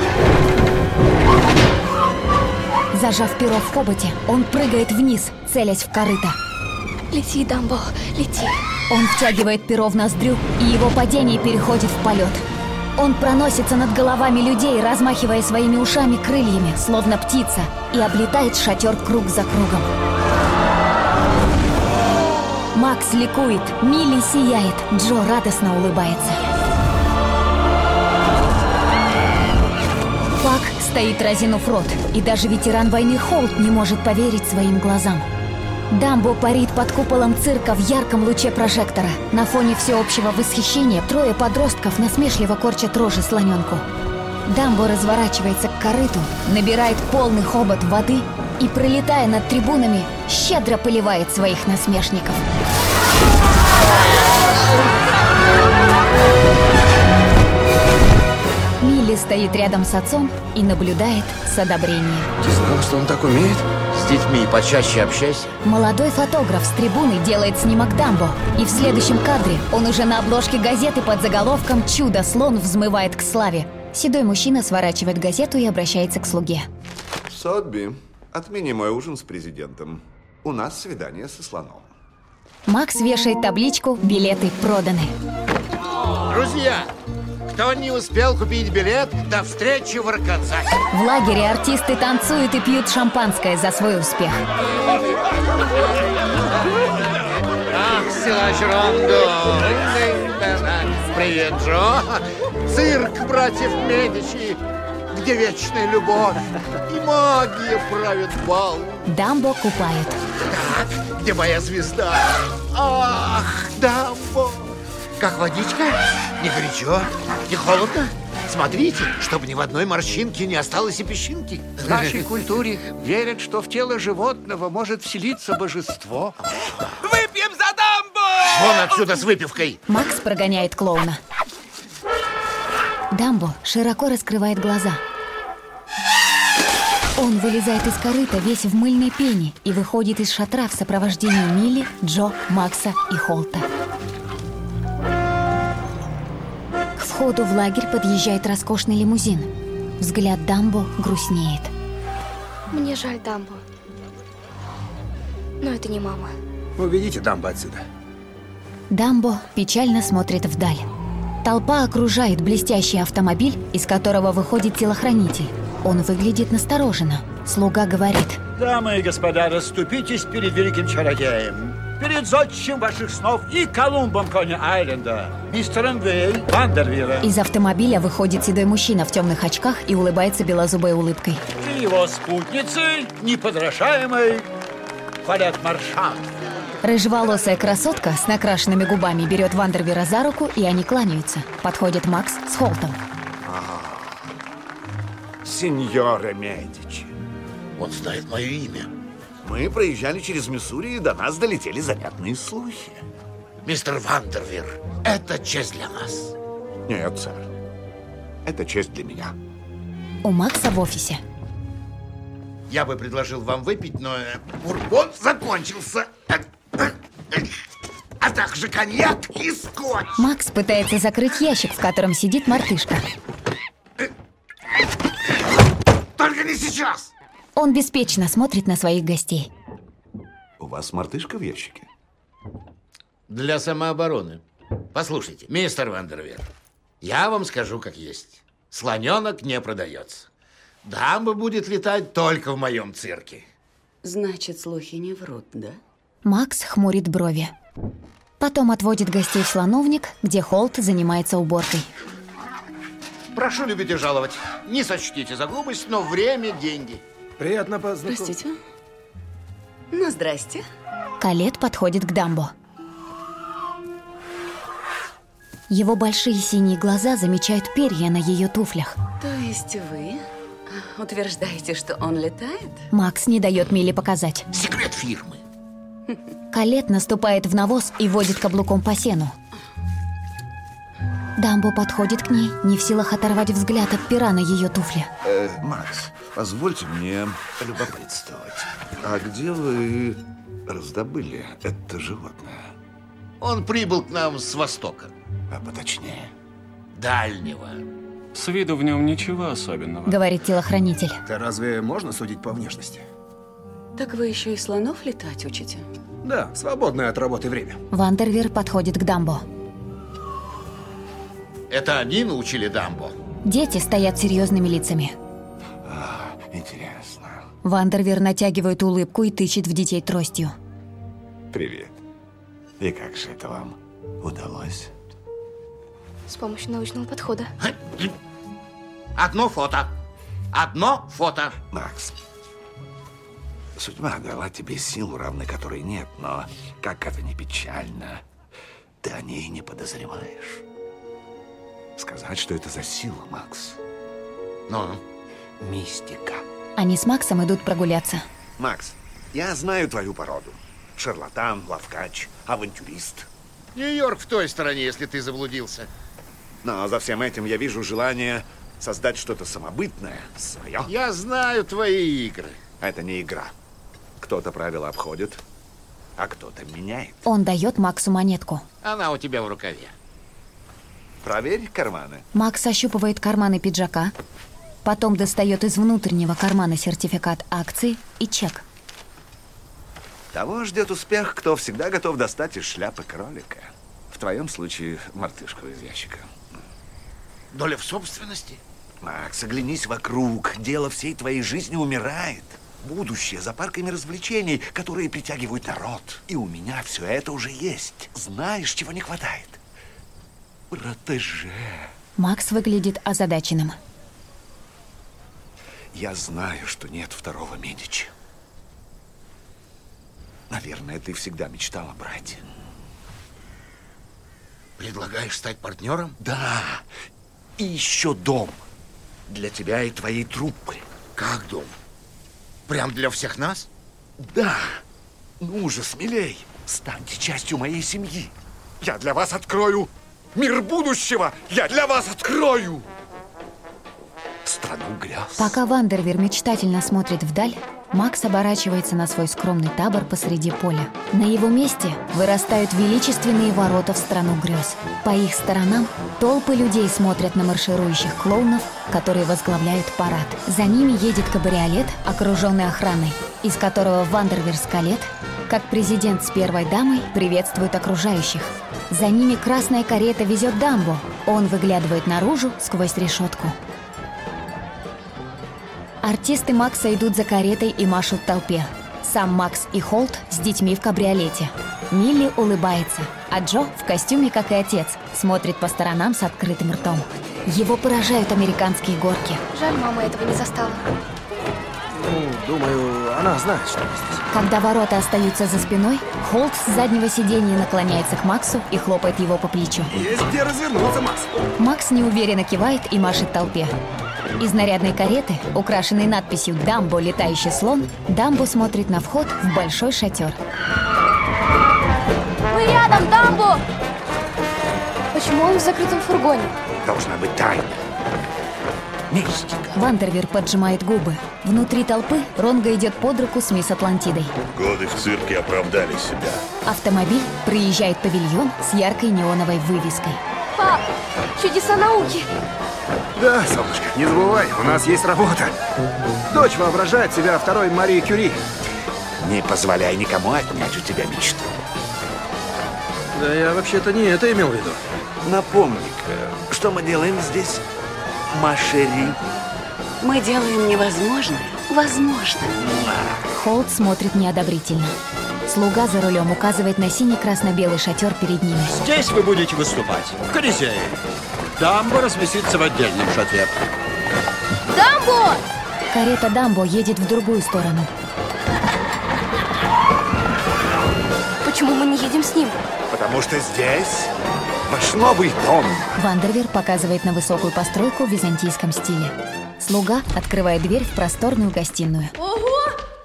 Зажав перо в хоботе, он прыгает вниз, целясь в корыто. Лети, Дамбо, лети. Он втягивает перо в ноздрю, и его падение переходит в полет. Он проносится над головами людей, размахивая своими ушами крыльями, словно птица, и облетает шатер круг за кругом. Макс ликует, Милли сияет, Джо радостно улыбается. Пак стоит разинув рот, и даже ветеран войны Холт не может поверить своим глазам. Дамбо парит под куполом цирка в ярком луче прожектора. На фоне всеобщего восхищения трое подростков насмешливо корчат рожи слоненку. Дамбо разворачивается к корыту, набирает полный хобот воды и, пролетая над трибунами, щедро поливает своих насмешников. Милли стоит рядом с отцом и наблюдает с одобрением. Ты знала, что он так умеет? С детьми почаще общайся. Молодой фотограф с трибуны делает снимок Дамбо, и в следующем кадре он уже на обложке газеты под заголовком «Чудо-слон взмывает к славе». Седой мужчина сворачивает газету и обращается к слуге. Сотби, отмени мой ужин с президентом. У нас свидание со слоном. Макс вешает табличку «Билеты проданы». Друзья, кто не успел купить билет, до встречи в Арканзасе. В лагере артисты танцуют и пьют шампанское за свой успех. Ах, силач Рондо. Привет, Джо. Цирк братьев Медичи, где вечная любовь и магия правит бал. Дамбо купают. Так, где моя звезда? Ах, Дамбо. Как водичка? Не горячо? Не холодно? Смотрите, чтобы ни в одной морщинке не осталось и песчинки. В нашей культуре верят, что в тело животного может вселиться божество. Выпьем за Дамбо! Вон отсюда с выпивкой! Макс прогоняет клоуна. Дамбо широко раскрывает глаза. Он вылезает из корыта весь в мыльной пене и выходит из шатра в сопровождении Милли, Джо, Макса и Холта. К входу в лагерь подъезжает роскошный лимузин. Взгляд Дамбо грустнеет. Мне жаль Дамбо. Но это не мама. Уведите Дамбо отсюда. Дамбо печально смотрит вдаль. Толпа окружает блестящий автомобиль, из которого выходит телохранитель. Он выглядит настороженно. Слуга говорит: дамы и господа, расступитесь перед великим чародеем, перед зодчим ваших снов и Колумбом Кони-Айленда, мистером Вей Вандервира. Из автомобиля выходит седой мужчина в темных очках и улыбается белозубой улыбкой. И его спутницей, неподражаемой Палет Маршан. Рыжеволосая красотка с накрашенными губами берет Вандервира за руку, и они кланяются. Подходит Макс с Холтом. Сеньоре Медичи. Он знает мое имя. Мы проезжали через Миссури, и до нас долетели занятные слухи. Мистер Вандервир, это честь для нас. Нет, сэр. Это честь для меня. У Макса в офисе. Я бы предложил вам выпить, но бурбон закончился. А также коньяк и скотч. Макс пытается закрыть ящик, в котором сидит мартышка. Только не сейчас! Он беспечно смотрит на своих гостей. У вас мартышка в ящике? Для самообороны. Послушайте, мистер Вандервир, я вам скажу как есть. Слоненок не продается. Дамбо будет летать только в моем цирке. Значит, слухи не врут, да? Макс хмурит брови. Потом отводит гостей в слоновник, где Холт занимается уборкой. Прошу любить и жаловать. Не сочтите за грубость, но время – деньги. Приятно познакомиться. Простите. Ну, здрасте. Колет подходит к Дамбо. Его большие синие глаза замечают перья на ее туфлях. То есть вы утверждаете, что он летает? Макс не дает Милли показать. Секрет фирмы. Колет наступает в навоз и водит каблуком по сену. Дамбо подходит к ней, не в силах оторвать взгляд от пера на ее туфле. Э, Макс, позвольте мне любопытствовать. А где вы раздобыли это животное? Он прибыл к нам с востока. А поточнее? Дальнего. С виду в нем ничего особенного. Говорит телохранитель. Да разве можно судить по внешности? Так вы еще и слонов летать учите? Да, свободное от работы время. Вандервир подходит к Дамбо. Это они научили Дамбо? Дети стоят серьезными лицами. А, интересно. Вандервир натягивает улыбку и тычет в детей тростью. Привет. И как же это вам удалось? С помощью научного подхода. Одно фото. Одно фото. Макс, Судьба дала тебе силу, равной которой нет, но, как это ни печально, ты о ней не подозреваешь. Сказать, что это за сила, Макс? Ну? Мистика. Они с Максом идут прогуляться. Макс, я знаю твою породу. Шарлатан, ловкач, авантюрист. Нью-Йорк в той стороне, если ты заблудился. Но за всем этим я вижу желание создать что-то самобытное, свое. Я знаю твои игры. Это не игра. Кто-то правила обходит, а кто-то меняет. Он дает Максу монетку. Она у тебя в рукаве. Проверь карманы. Макс ощупывает карманы пиджака, потом достает из внутреннего кармана сертификат акций и чек. Того ждет успех, кто всегда готов достать из шляпы кролика. В твоем случае мартышку из ящика. Доля в собственности? Макс, оглянись вокруг. Дело всей твоей жизни умирает. Будущее за парками развлечений, которые притягивают народ. И у меня все это уже есть. Знаешь, чего не хватает? Протеже. Макс выглядит озадаченным. Я знаю, что нет второго Медичи. Наверное, ты всегда мечтал о брате. Предлагаешь стать партнером? Да. И еще дом. Для тебя и твоей труппы. Как дом? Прям для всех нас? Да. Ну же, смелей. Станьте частью моей семьи. Я для вас открою мир будущего. Я для вас открою страну грез. Пока Вандервир мечтательно смотрит вдаль, Макс оборачивается на свой скромный табор посреди поля. На его месте вырастают величественные ворота в страну грез. По их сторонам толпы людей смотрят на марширующих клоунов, которые возглавляют парад. За ними едет кабриолет, окруженный охраной, из которого Вандервир Скалет, как президент с первой дамой, приветствует окружающих. За ними красная карета везет Дамбо. Он выглядывает наружу сквозь решетку. Артисты Макса идут за каретой и машут толпе. Сам Макс и Холт с детьми в кабриолете. Милли улыбается, а Джо в костюме, как и отец, смотрит по сторонам с открытым ртом. Его поражают американские горки. Жаль, мама этого не застала. Ну, думаю, она знает, что мы здесь. Когда ворота остаются за спиной, Холт с заднего сиденья наклоняется к Максу и хлопает его по плечу. Есть где развернуться, Макс. Макс неуверенно кивает и машет толпе. Из нарядной кареты, украшенной надписью «Дамбо, летающий слон», Дамбо смотрит на вход в большой шатер. Мы рядом, Дамбо! Почему он в закрытом фургоне? Должна быть тайна. Мистика. Вандервир поджимает губы. Внутри толпы Ронго идет под руку с мисс Атлантидой. Годы в цирке оправдали себя. Автомобиль проезжает павильон с яркой неоновой вывеской. Пап, чудеса науки! Да, солнышко, не забывай, у нас есть работа. Дочь воображает себя второй Марией Кюри. Не позволяй никому отнять у тебя мечту. Да я вообще-то не это имел в виду. Напомни-ка, что мы делаем здесь, Машери? Мы делаем невозможное возможно. Холт смотрит неодобрительно. Слуга за рулем указывает на синий-красно-белый шатер перед ними. Здесь вы будете выступать, в Колизее. Дамбо разместится в отдельном шатре. Дамбо! Карета Дамбо едет в другую сторону. Почему мы не едем с ним? Потому что здесь ваш новый дом. Вандервир показывает на высокую постройку в византийском стиле. Слуга открывает дверь в просторную гостиную. Ого!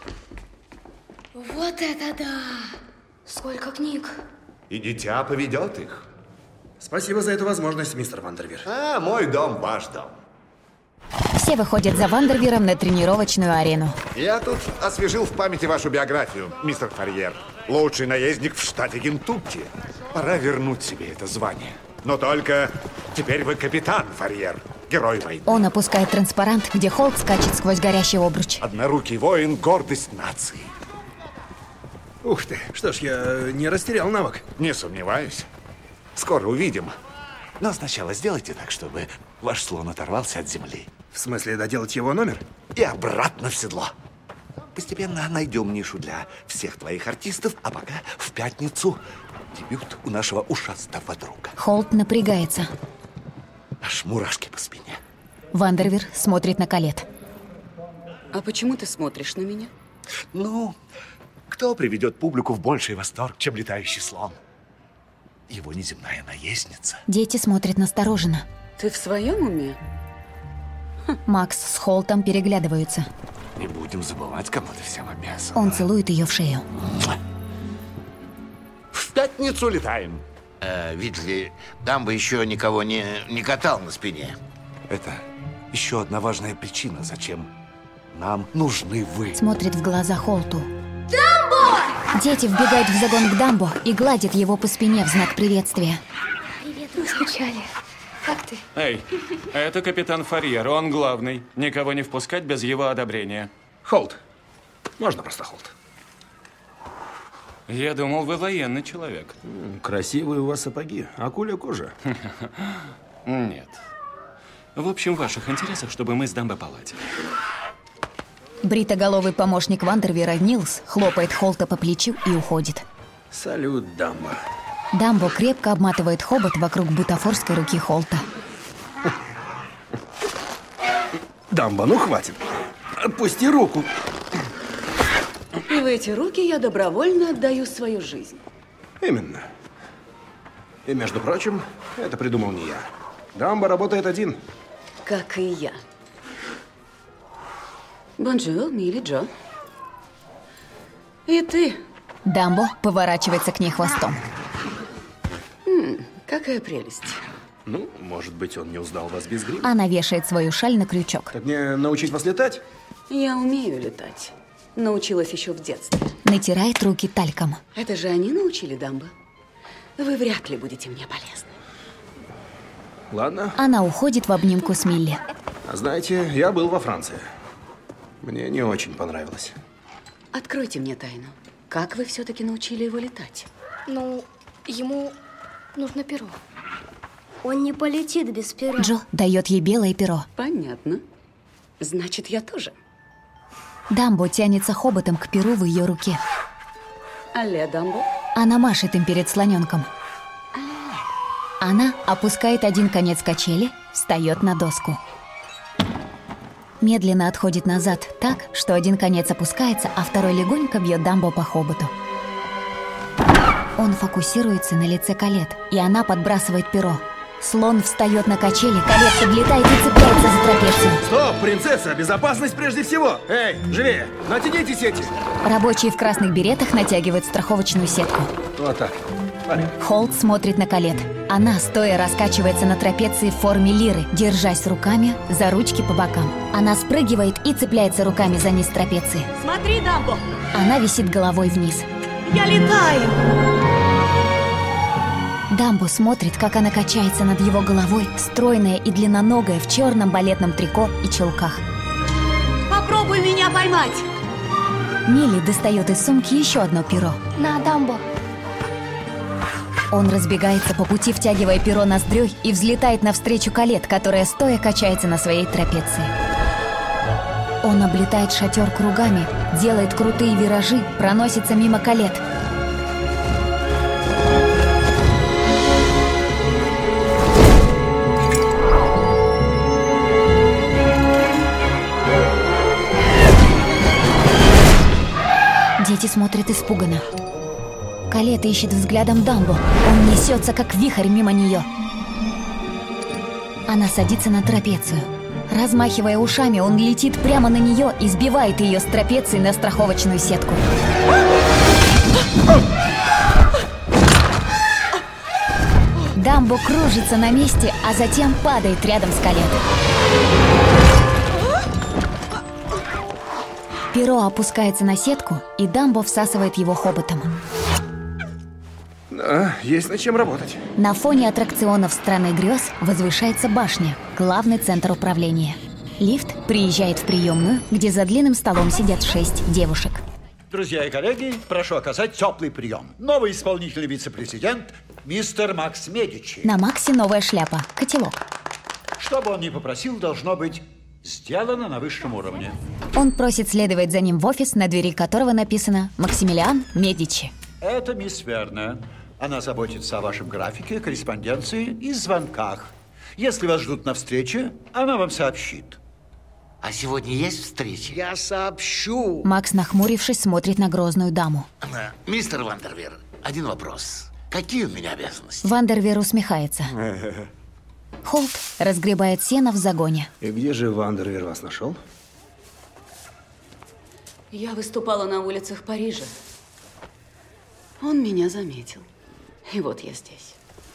Вот это да! Сколько книг! И дитя поведет их. Спасибо за эту возможность, мистер Вандервир. А, мой дом, ваш дом. Все выходят за Вандервиром на тренировочную арену. Я тут освежил в памяти вашу биографию, мистер Фарьер. Лучший наездник в штате Кентукки. Пора вернуть себе это звание. Но только теперь вы капитан Фарьер, герой войны. Он опускает транспарант, где Холт скачет сквозь горящий обруч. Однорукий воин, гордость нации. Ух ты, что ж, я не растерял навык. Не сомневаюсь. Скоро увидим. Но сначала сделайте так, чтобы ваш слон оторвался от земли. В смысле, доделать его номер? И обратно в седло. Постепенно найдем нишу для всех твоих артистов, а пока в пятницу дебют у нашего ушастого друга. Холт напрягается. Аж мурашки по спине. Вандервир смотрит на Колет. А почему ты смотришь на меня? Ну, кто приведет публику в больший восторг, чем летающий слон? Его неземная наездница. Дети смотрят настороженно. Ты в своем уме? Макс с Холтом переглядываются. Не будем забывать, кому ты всем обязан. Он целует ее в шею. В пятницу летаем. Э, видишь ли, Дамбо еще никого не, не катал на спине. Это еще одна важная причина, зачем нам нужны вы. Смотрит в глаза Холту. Дамбо! Дети вбегают в загон к Дамбо и гладят его по спине в знак приветствия. Привет, мы скучали. Как ты? Эй, это капитан Фарьер, он главный. Никого не впускать без его одобрения. Холт. Можно просто Холт. Я думал, вы военный человек. Красивые у вас сапоги, акуля кожа. Нет. В общем, в ваших интересах, чтобы мы с Дамбо поладили. Бритоголовый помощник Вандервера Нилс хлопает Холта по плечу и уходит. Салют, Дамбо. Дамбо крепко обматывает хобот вокруг бутафорской руки Холта. Дамбо, ну хватит. Отпусти руку. И в эти руки я добровольно отдаю свою жизнь. Именно. И, между прочим, это придумал не я. Дамбо работает один. Как и я. Бонжур, милли Джо. И ты. Дамбо поворачивается к ней хвостом. М, какая прелесть. Ну, может быть, он не узнал вас без грима. Она вешает свою шаль на крючок. Так мне научить вас летать? Я умею летать. Научилась еще в детстве. Натирает руки тальком. Это же они научили Дамбо. Вы вряд ли будете мне полезны. Ладно. Она уходит в обнимку с Милли. А знаете, я был во Франции. Мне не очень понравилось. Откройте мне тайну. Как вы все-таки научили его летать? Ну, ему нужно перо. Он не полетит без пера. Джо дает ей белое перо. Понятно. Значит, я тоже. Дамбо тянется хоботом к перу в ее руке. Алле, Дамбо. Она машет им перед слоненком. Она опускает один конец качели, встает на доску. Медленно отходит назад так, что один конец опускается, а второй легонько бьет Дамбо по хоботу. Он фокусируется на лице Колет, и она подбрасывает перо. Слон встает на качели, Колет подлетает и цепляется за трапецию. Стоп, принцесса, безопасность прежде всего. Эй, живее, натяните сети. Рабочие в красных беретах натягивают страховочную сетку. Вот так. Вали. Холт смотрит на Колет. Она, стоя, раскачивается на трапеции в форме лиры, держась руками за ручки по бокам. Она спрыгивает и цепляется руками за низ трапеции. Смотри, Дамбо! Она висит головой вниз. Я летаю! Дамбо смотрит, как она качается над его головой, стройная и длинноногая в черном балетном трико и чулках. Попробуй меня поймать! Милли достает из сумки еще одно перо. На, Дамбо. Он разбегается по пути, втягивая перо ноздрёй, и взлетает навстречу Колет, которая стоя качается на своей трапеции. Он облетает шатер кругами, делает крутые виражи, проносится мимо Колет. Дети смотрят испуганно. Колет ищет взглядом Дамбо. Он несется, как вихрь, мимо нее. Она садится на трапецию. Размахивая ушами, он летит прямо на нее и сбивает ее с трапеции на страховочную сетку. Дамбо кружится на месте, а затем падает рядом с Колет. Перо опускается на сетку, и Дамбо всасывает его хоботом. Да, есть над чем работать. На фоне аттракционов страны грез возвышается башня, главный центр управления. Лифт приезжает в приемную, где за длинным столом сидят шесть девушек. Друзья и коллеги, прошу оказать теплый прием. Новый исполнительный вице-президент мистер Макс Медичи. На Максе новая шляпа, котелок. Что бы он ни попросил, должно быть сделано на высшем уровне. Он просит следовать за ним в офис, на двери которого написано «Максимилиан Медичи». Это мисс Верна. Она заботится о вашем графике, корреспонденции и звонках. Если вас ждут на встрече, она вам сообщит. А сегодня есть встречи? Я сообщу. Макс, нахмурившись, смотрит на грозную даму. Мистер Вандервер, один вопрос. Какие у меня обязанности? Вандервер усмехается. Холт разгребает сено в загоне. И где же Вандервер вас нашел? Я выступала на улицах Парижа. Он меня заметил. И вот я здесь.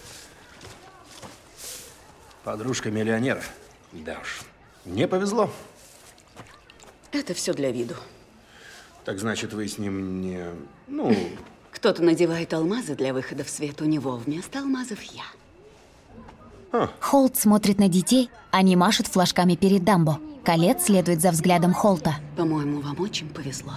Подружка миллионера. Да уж, не повезло. Это все для виду. Так значит, вы с ним не... Ну... Кто-то надевает алмазы для выхода в свет. У него вместо алмазов я. А. Холт смотрит на детей, они машут флажками перед Дамбо. Колет следует за взглядом Холта. По-моему, вам очень повезло.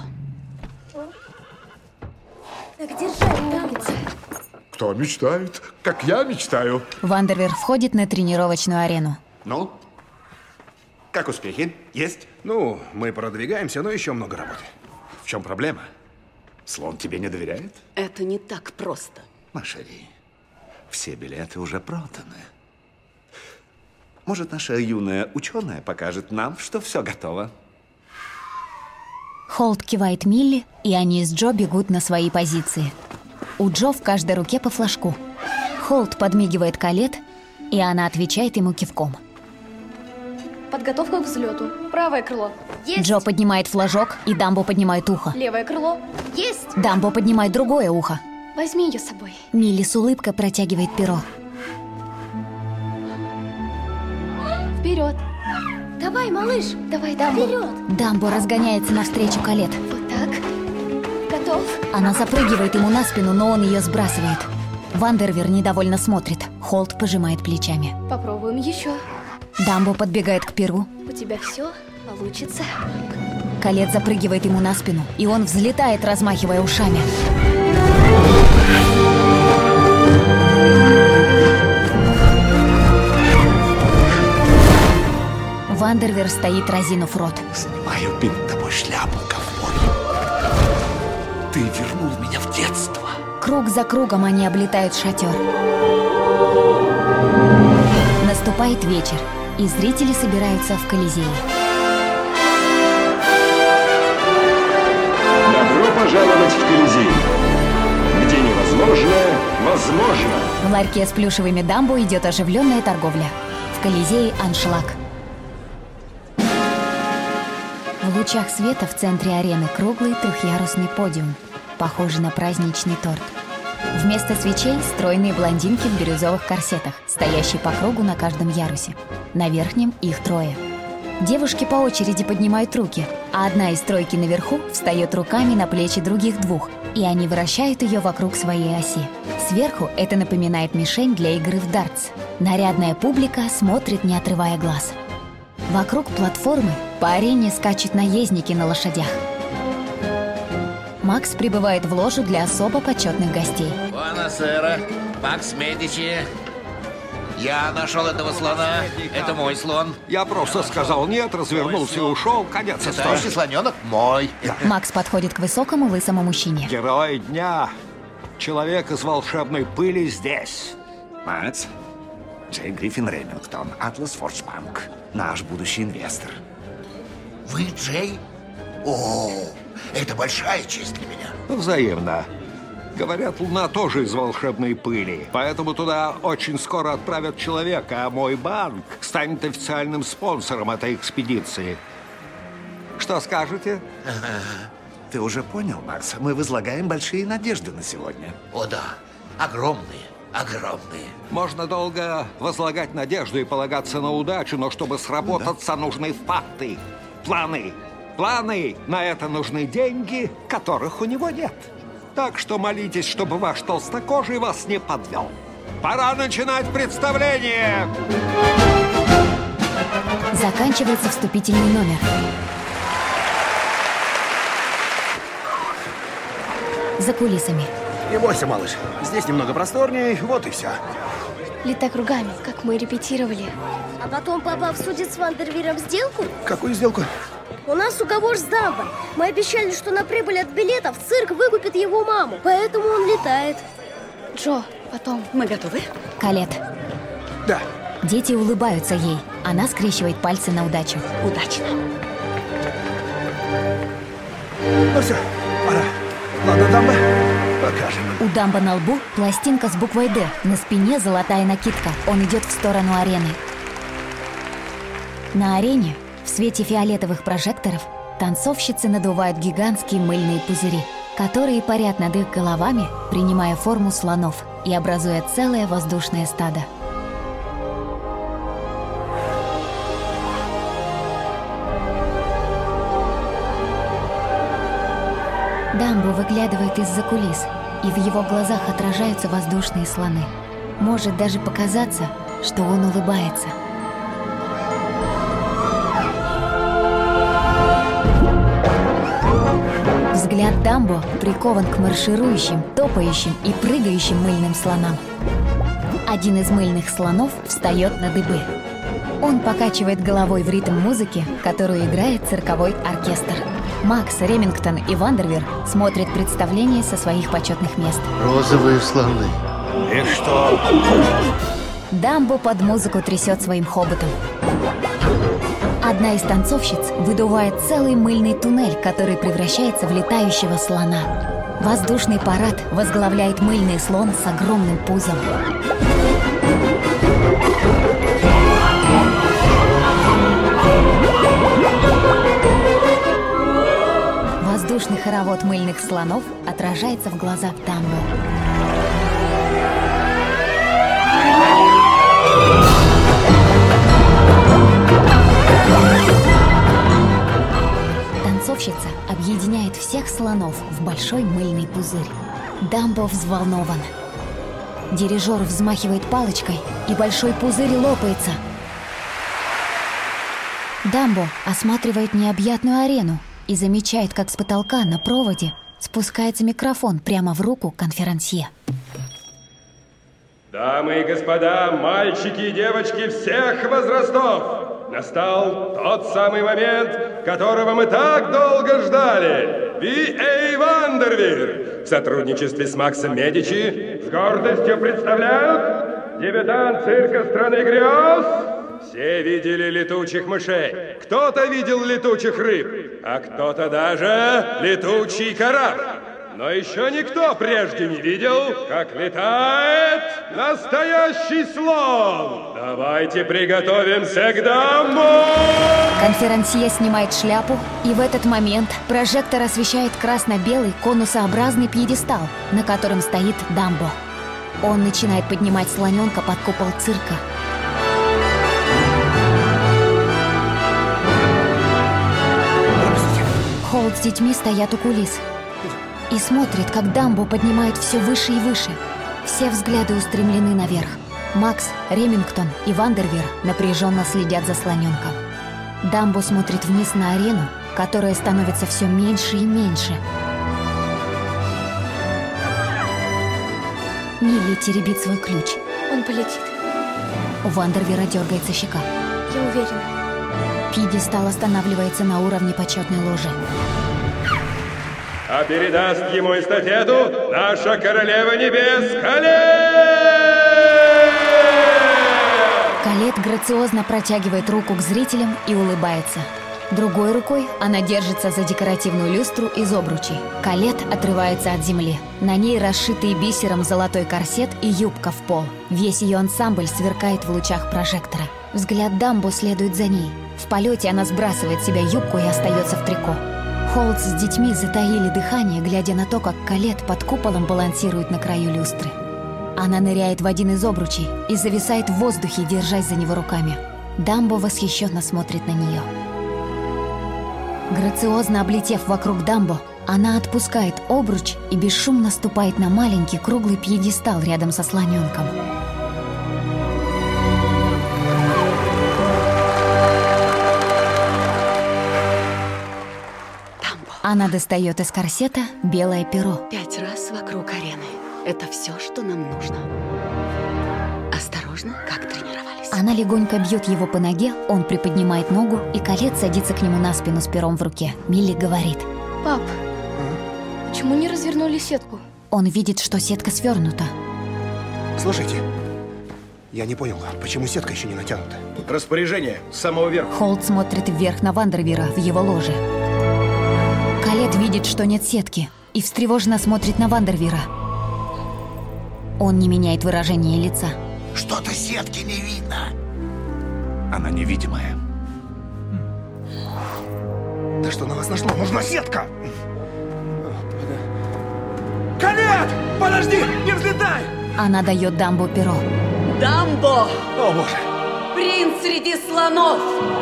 Так держать, танцы. Кто мечтает, как я мечтаю. Вандервер входит на тренировочную арену. Ну? Как успехи? Есть? Ну, мы продвигаемся, но еще много работы. В чем проблема? Слон тебе не доверяет? Это не так просто. Машери, все билеты уже проданы. Может, наша юная ученая покажет нам, что все готово? Холт кивает Милли, и они с Джо бегут на свои позиции. У Джо в каждой руке по флажку. Холт подмигивает Колет, и она отвечает ему кивком. Подготовка к взлету. Правое крыло. Есть. Джо поднимает флажок, и Дамбо поднимает ухо. Левое крыло. Есть. Дамбо поднимает другое ухо. Возьми ее с собой. Милли с улыбкой протягивает перо. Вперед. Давай, малыш. Давай, Дамбо. Вперед. Дамбо разгоняется навстречу Колет. Вот так. Готов. Она запрыгивает ему на спину, но он ее сбрасывает. Вандервер недовольно смотрит. Холт пожимает плечами. Попробуем еще. Дамбо подбегает к перу. У тебя все получится. Колет запрыгивает ему на спину, и он взлетает, размахивая ушами. Вандервер стоит, разинув рот. Снимаю перед тобой шляпу, ковбой. Ты вернул меня в детство. Круг за кругом они облетают шатер. Наступает вечер, и зрители собираются в Колизее. Добро пожаловать в Колизей, где невозможное возможно. В ларьке с плюшевыми Дамбо идет оживленная торговля. В Колизее аншлаг. В лучах света в центре арены круглый трехъярусный подиум, похожий на праздничный торт. Вместо свечей стройные блондинки в бирюзовых корсетах, стоящие по кругу на каждом ярусе. На верхнем их трое. Девушки по очереди поднимают руки, а одна из тройки наверху встает руками на плечи других двух, и они вращают ее вокруг своей оси. Сверху это напоминает мишень для игры в дартс. Нарядная публика смотрит, не отрывая глаз. Вокруг платформы по арене скачут наездники на лошадях. Макс прибывает в ложу для особо почетных гостей. Буонасера, Макс Медичи. Я нашел этого слона. Это мой слон. Я просто сказал нет, развернулся и ушел. Конец истории. Летающий слоненок мой. Макс подходит к высокому лысому мужчине. Герой дня. Человек из волшебной пыли здесь. Макс, Джей Гриффин Ремингтон, Атлас Форджбанк. Наш будущий инвестор. Вы Джей? О, это большая честь для меня. Взаимно. Говорят, Луна тоже из волшебной пыли, поэтому туда очень скоро отправят человека, а мой банк станет официальным спонсором этой экспедиции. Что скажете? Ты уже понял, Макс? Мы возлагаем большие надежды на сегодня. О да, огромные. Огромные. Можно долго возлагать надежду и полагаться на удачу, но чтобы сработаться, да, нужны факты, планы. Планы, на это нужны деньги, которых у него нет. Так что молитесь, чтобы ваш толстокожий вас не подвел. Пора начинать представление! Заканчивается вступительный номер. За кулисами. Не бойся, малыш. Здесь немного просторнее, вот и все. Летай кругами, как мы репетировали. А потом папа обсудит с Вандервером сделку? Какую сделку? У нас уговор с Дамбо. Мы обещали, что на прибыль от билетов цирк выкупит его маму. Поэтому он летает. Джо, потом. Мы готовы? Колет. Да, Дети улыбаются ей. Она скрещивает пальцы на удачу. Удачно. Ну все, пора. Ладно, Дамбо, покажем. У Дамбо на лбу пластинка с буквой «Д». На спине золотая накидка. Он идет в сторону арены. На арене, в свете фиолетовых прожекторов, танцовщицы надувают гигантские мыльные пузыри, которые парят над их головами, принимая форму слонов и образуя целое воздушное стадо. Дамбо выглядывает из-за кулис, и в его глазах отражаются воздушные слоны. Может даже показаться, что он улыбается. Взгляд Дамбо прикован к марширующим, топающим и прыгающим мыльным слонам. Один из мыльных слонов встает на дыбы. Он покачивает головой в ритм музыки, которую играет цирковой оркестр. Макс, Ремингтон и Вандервир смотрят представление со своих почетных мест. Розовые слоны. И что? Дамбо под музыку трясет своим хоботом. Одна из танцовщиц выдувает целый мыльный туннель, который превращается в летающего слона. Воздушный парад возглавляет мыльный слон с огромным пузом. Воздушный хоровод мыльных слонов отражается в глазах Дамбо. Танцовщица объединяет всех слонов в большой мыльный пузырь. Дамбо взволнован. Дирижер взмахивает палочкой, и большой пузырь лопается. Дамбо осматривает необъятную арену и замечает, как с потолка на проводе спускается микрофон прямо в руку конферансье. Дамы и господа, мальчики и девочки всех возрастов, настал тот самый момент, которого мы так долго ждали. ви эй Вандервир в сотрудничестве с Максом Медичи с гордостью представляют дебютант цирка страны грез. Все видели летучих мышей, кто-то видел летучих рыб, а кто-то даже летучий корабль. Но еще никто прежде не видел, как летает настоящий слон. Давайте приготовимся к дому! Конферансье снимает шляпу, и в этот момент прожектор освещает красно-белый конусообразный пьедестал, на котором стоит Дамбо. Он начинает поднимать слоненка под купол цирка. Холд с детьми стоят у кулис и смотрят, как Дамбо поднимает все выше и выше. Все взгляды устремлены наверх. Макс, Ремингтон и Вандервир напряженно следят за слоненком. Дамбо смотрит вниз на арену, которая становится все меньше и меньше. Милли теребит свой ключ. Он полетит. У Вандервира дергается щека. Я уверена. Пьедестал останавливается на уровне почетной ложи. А передаст ему эстафету наша королева небес Калет! Калет грациозно протягивает руку к зрителям и улыбается. Другой рукой она держится за декоративную люстру из обручей. Калет отрывается от земли. На ней расшитый бисером золотой корсет и юбка в пол. Весь ее ансамбль сверкает в лучах прожектора. Взгляд Дамбо следует за ней. В полете она сбрасывает с себя юбку и остается в трико. Холд с детьми затаили дыхание, глядя на то, как Калет под куполом балансирует на краю люстры. Она ныряет в один из обручей и зависает в воздухе, держась за него руками. Дамбо восхищенно смотрит на нее. Грациозно облетев вокруг Дамбо, она отпускает обруч и бесшумно ступает на маленький круглый пьедестал рядом со слоненком. Она достает из корсета белое перо. Пять раз вокруг арены. Это все, что нам нужно. Осторожно, как тренировались. Она легонько бьет его по ноге, он приподнимает ногу, и Калет садится к нему на спину с пером в руке. Милли говорит: Пап, почему не развернули сетку? Он видит, что сетка свернута. Слушайте, Я не понял, почему сетка еще не натянута? Распоряжение с самого верха. Холт смотрит вверх на Вандервира в его ложе. Калет видит, что нет сетки, и встревоженно смотрит на Вандервира. Он не меняет выражение лица. Что-то сетки не видно. Она невидимая. Да что на вас нашло? Нужна сетка! Калет! Подожди! Не взлетай! Она дает Дамбо перо. Дамбо! О, боже! Принц среди слонов!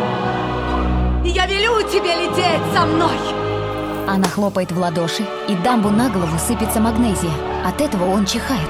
Я велю тебе лететь со мной! Она хлопает в ладоши, и Дамбо на голову сыпется магнезия. От этого он чихает.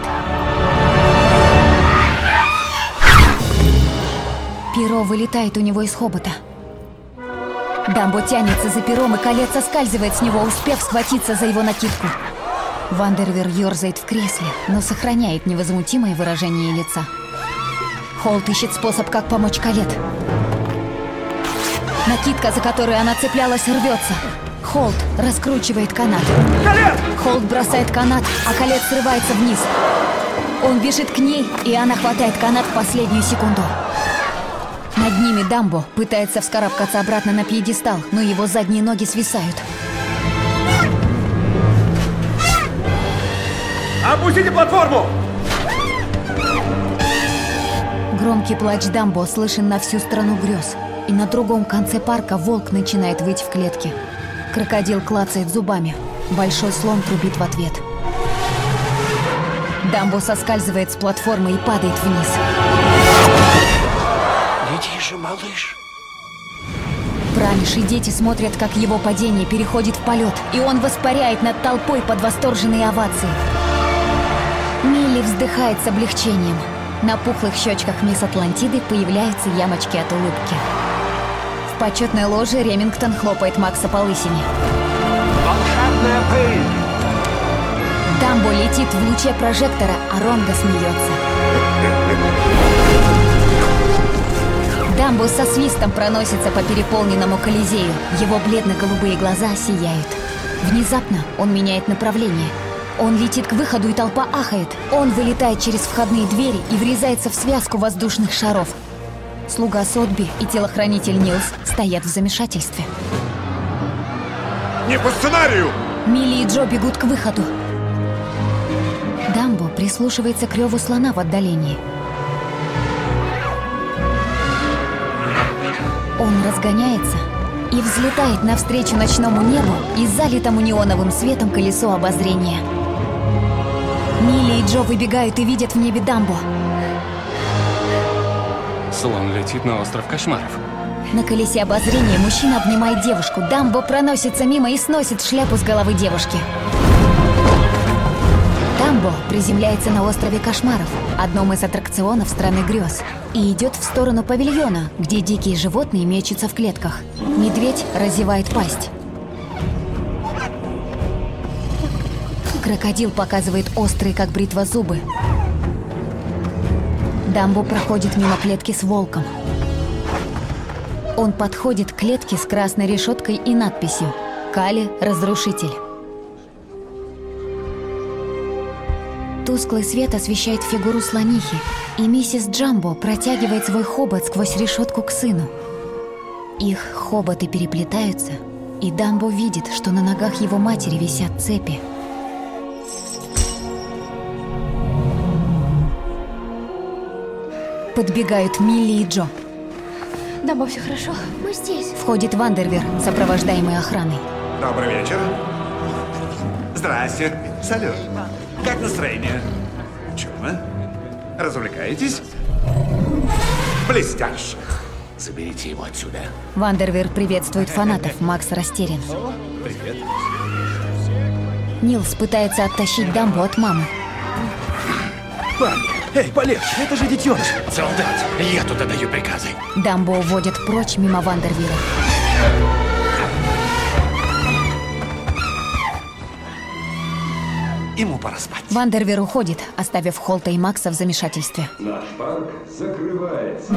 Перо вылетает у него из хобота. Дамбо тянется за пером, и Калет соскальзывает с него, успев схватиться за его накидку. Вандервир ерзает в кресле, но сохраняет невозмутимое выражение лица. Холт ищет способ, как помочь Калет. Накидка, за которую она цеплялась, рвется. Холт раскручивает канат. Калет! Холт бросает канат, а Калет срывается вниз. Он бежит к ней, и она хватает канат в последнюю секунду. Над ними Дамбо пытается вскарабкаться обратно на пьедестал, но его задние ноги свисают. Опустите платформу! Громкий плач Дамбо слышен на всю страну грез. И на другом конце парка волк начинает выть в клетке. Крокодил клацает зубами. Большой слон трубит в ответ. Дамбо соскальзывает с платформы и падает вниз. Лети же, малыш. Прамиш и дети смотрят, как его падение переходит в полет, и он воспаряет над толпой под восторженные овации. Милли вздыхает с облегчением. На пухлых щечках мисс Атлантиды появляются ямочки от улыбки. В почетной ложе Ремингтон хлопает Макса по лысине. Волшебная пыль! Дамбо летит в луче прожектора, а Ронга смеется. Дамбо со свистом проносится по переполненному Колизею. Его бледно-голубые глаза сияют. Внезапно он меняет направление. Он летит к выходу, и толпа ахает. Он вылетает через входные двери и врезается в связку воздушных шаров. Слуга Сотби и телохранитель Нилс стоят в замешательстве. Не по сценарию! Милли и Джо бегут к выходу. Дамбо прислушивается к реву слона в отдалении. Он разгоняется и взлетает навстречу ночному небу и залитому неоновым светом колесу обозрения. Милли и Джо выбегают и видят в небе Дамбо. Слон летит на остров кошмаров. На колесе обозрения мужчина обнимает девушку. Дамбо проносится мимо и сносит шляпу с головы девушки. Дамбо приземляется на острове кошмаров, одном из аттракционов страны грез, и идет в сторону павильона, где дикие животные мечутся в клетках. Медведь разевает пасть. Крокодил показывает острые, как бритва, зубы. Дамбо проходит мимо клетки с волком. Он подходит к клетке с красной решеткой и надписью «Кали – разрушитель». Тусклый свет освещает фигуру слонихи, и миссис Джамбо протягивает свой хобот сквозь решетку к сыну. Их хоботы переплетаются, и Дамбо видит, что на ногах его матери висят цепи. Подбегают Милли и Джо. Дамбо, все хорошо? Мы здесь. Входит Вандервир, сопровождаемый охраной. Добрый вечер. Здрасте. Салют. Как настроение? Чудно. Развлекаетесь? Блестяще. Заберите его отсюда. Вандервир приветствует фанатов. Макс растерян. Привет. Нилс пытается оттащить Дамбо от мамы. Парни, эй, полегче, это же детеныш. Солдат, я тут отдаю приказы. Дамбо уводят прочь мимо Вандервира. Ему пора спать. Вандервир уходит, оставив Холта и Макса в замешательстве. Наш парк закрывается.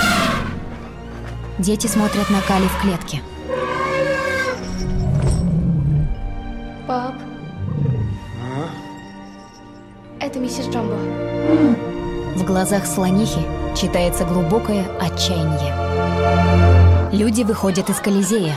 Дети смотрят на Кали в клетке. Пап. А? Это миссис Джамбо. В глазах слонихи читается глубокое отчаяние. Люди выходят из Колизея.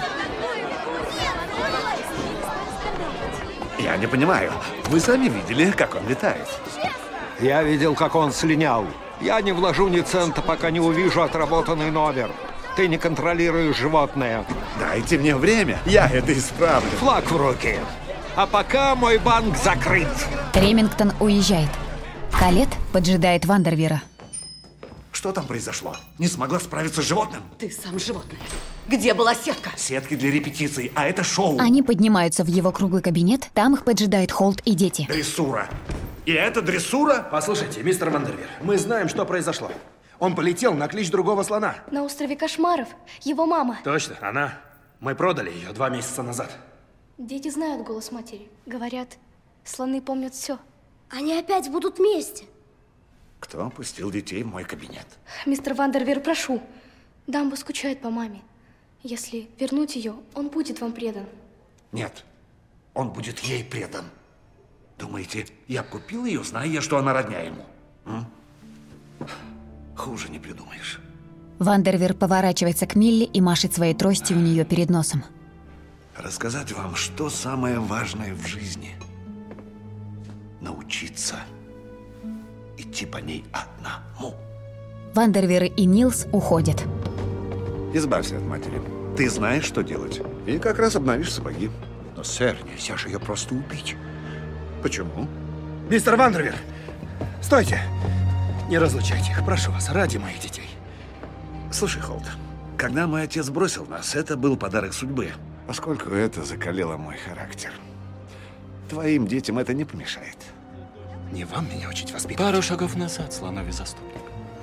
Я не понимаю. Вы сами видели, как он летает. Я видел, как он слинял. Я не вложу ни цента, пока не увижу отработанный номер. Ты не контролируешь животное. Дайте мне время, я это исправлю. Флаг в руки. А пока мой банк закрыт. Ремингтон уезжает. Колетт поджидает Вандервира. Что там произошло? Не смогла справиться с животным? Ты сам животное. Где была сетка? Сетки для репетиций, а это шоу. Они поднимаются в его круглый кабинет. Там их поджидает Холт и дети. Дрессура. И это дрессура? Послушайте, мистер Вандервир, мы знаем, что произошло. Он полетел на клич другого слона. На острове Кошмаров. Его мама. Точно, она. Мы продали ее два месяца назад. Дети знают голос матери. Говорят, слоны помнят все. Они опять будут вместе. Кто пустил детей в мой кабинет? Мистер Вандервир, прошу. Дамбо скучает по маме. Если вернуть ее, он будет вам предан. Нет, он будет ей предан. Думаете, я купил ее, зная, что она родня ему? М? Хуже не придумаешь. Вандервир поворачивается к Милли и машет своей тростью у нее перед носом. Рассказать вам, что самое важное в жизни. Научиться идти по ней одному. Вандервир и Нилс уходят. Избавься от матери. Ты знаешь, что делать. И как раз обновишь сапоги. Но, сэр, нельзя же ее просто убить. Почему? Мистер Вандервир, стойте! Не разлучайте их, прошу вас, ради моих детей. Слушай, Холт, когда мой отец бросил нас, это был подарок судьбы, поскольку это закалило мой характер. Твоим детям это не помешает. Не вам меня учить воспитывать. Пару шагов назад, слоновий заступник.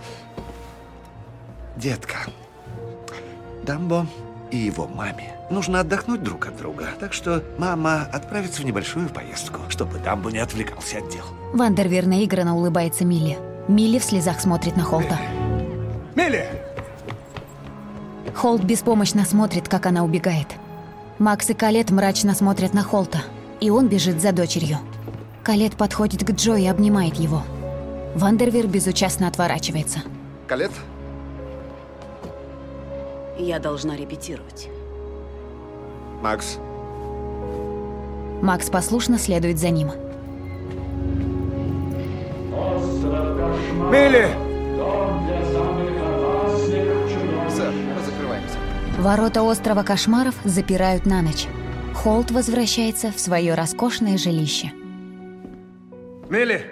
Детка, Дамбо и его маме нужно отдохнуть друг от друга. Так что мама отправится в небольшую поездку, чтобы Дамбо не отвлекался от дел. Вандервир наигранно улыбается Милли. Милли в слезах смотрит на Холта. Милли! Холт беспомощно смотрит, как она убегает. Макс и Колетт мрачно смотрят на Холта, и он бежит за дочерью. Колетт подходит к Джо и обнимает его. Вандервир безучастно отворачивается. Колетт? Я должна репетировать. Макс. Макс послушно следует за ним. Милли! Сэр, мы закрываемся. Ворота острова Кошмаров запирают на ночь. Холт возвращается в свое роскошное жилище. Милли!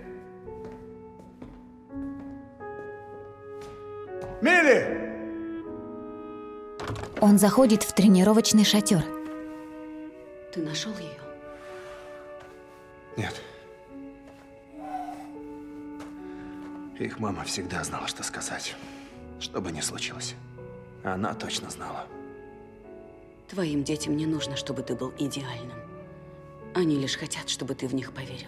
Милли! Он заходит в тренировочный шатер. Ты нашел ее? Нет. Их мама всегда знала, что сказать. Что бы ни случилось. Она точно знала. Твоим детям не нужно, чтобы ты был идеальным. Они лишь хотят, чтобы ты в них поверил.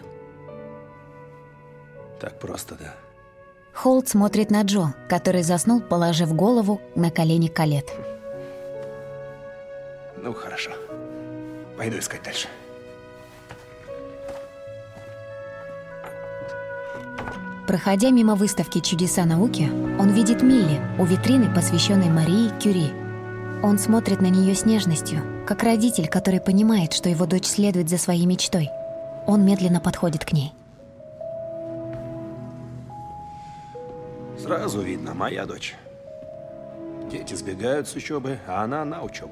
Так просто, да? Холт смотрит на Джо, который заснул, положив голову на колени Колетт. Ну, хорошо. Пойду искать дальше. Проходя мимо выставки «Чудеса науки», он видит Милли у витрины, посвященной Марии Кюри. Он смотрит на нее с нежностью, как родитель, который понимает, что его дочь следует за своей мечтой. Он медленно подходит к ней. Сразу видно, моя дочь. Дети сбегают с учебы, а она на учебу.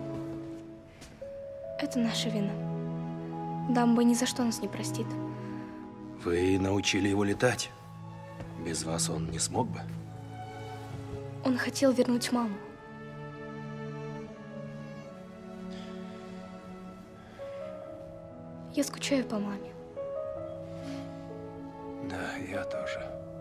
Это наша вина. Дамбо ни за что нас не простит. Вы научили его летать. Без вас он не смог бы. Он хотел вернуть маму. Я скучаю по маме. Да, я тоже.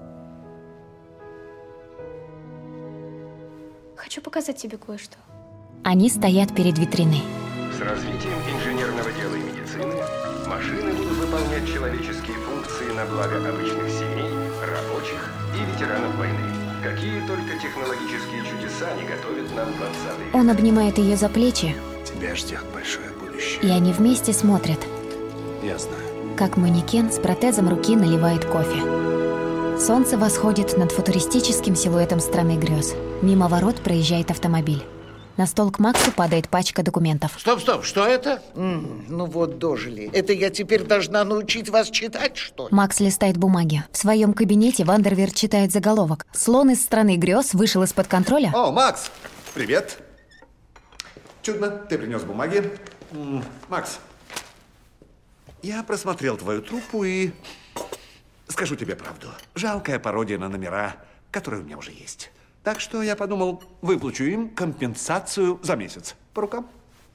Хочу показать тебе кое-что. Они стоят перед витриной. С развитием инженерного дела и медицины машины будут выполнять человеческие функции на благо обычных семей, рабочих и ветеранов войны. Какие только технологические чудеса не готовят нам двадцатый век. Он обнимает ее за плечи. Тебя ждет большое будущее. И они вместе смотрят, Я знаю. как манекен с протезом руки наливает кофе. Солнце восходит над футуристическим силуэтом страны грез. Мимо ворот проезжает автомобиль. На стол к Максу падает пачка документов. Стоп, стоп, что это? М, ну вот дожили. Это я теперь должна научить вас читать, что ли? Макс листает бумаги. В своем кабинете Вандервир читает заголовок. Слон из страны грез вышел из-под контроля. О, Макс! Привет. Чудно, ты принес бумаги. М, Макс, я просмотрел твою труппу и скажу тебе правду. Жалкая пародия на номера, которые у меня уже есть. Так что я подумал, выплачу им компенсацию за месяц. По рукам?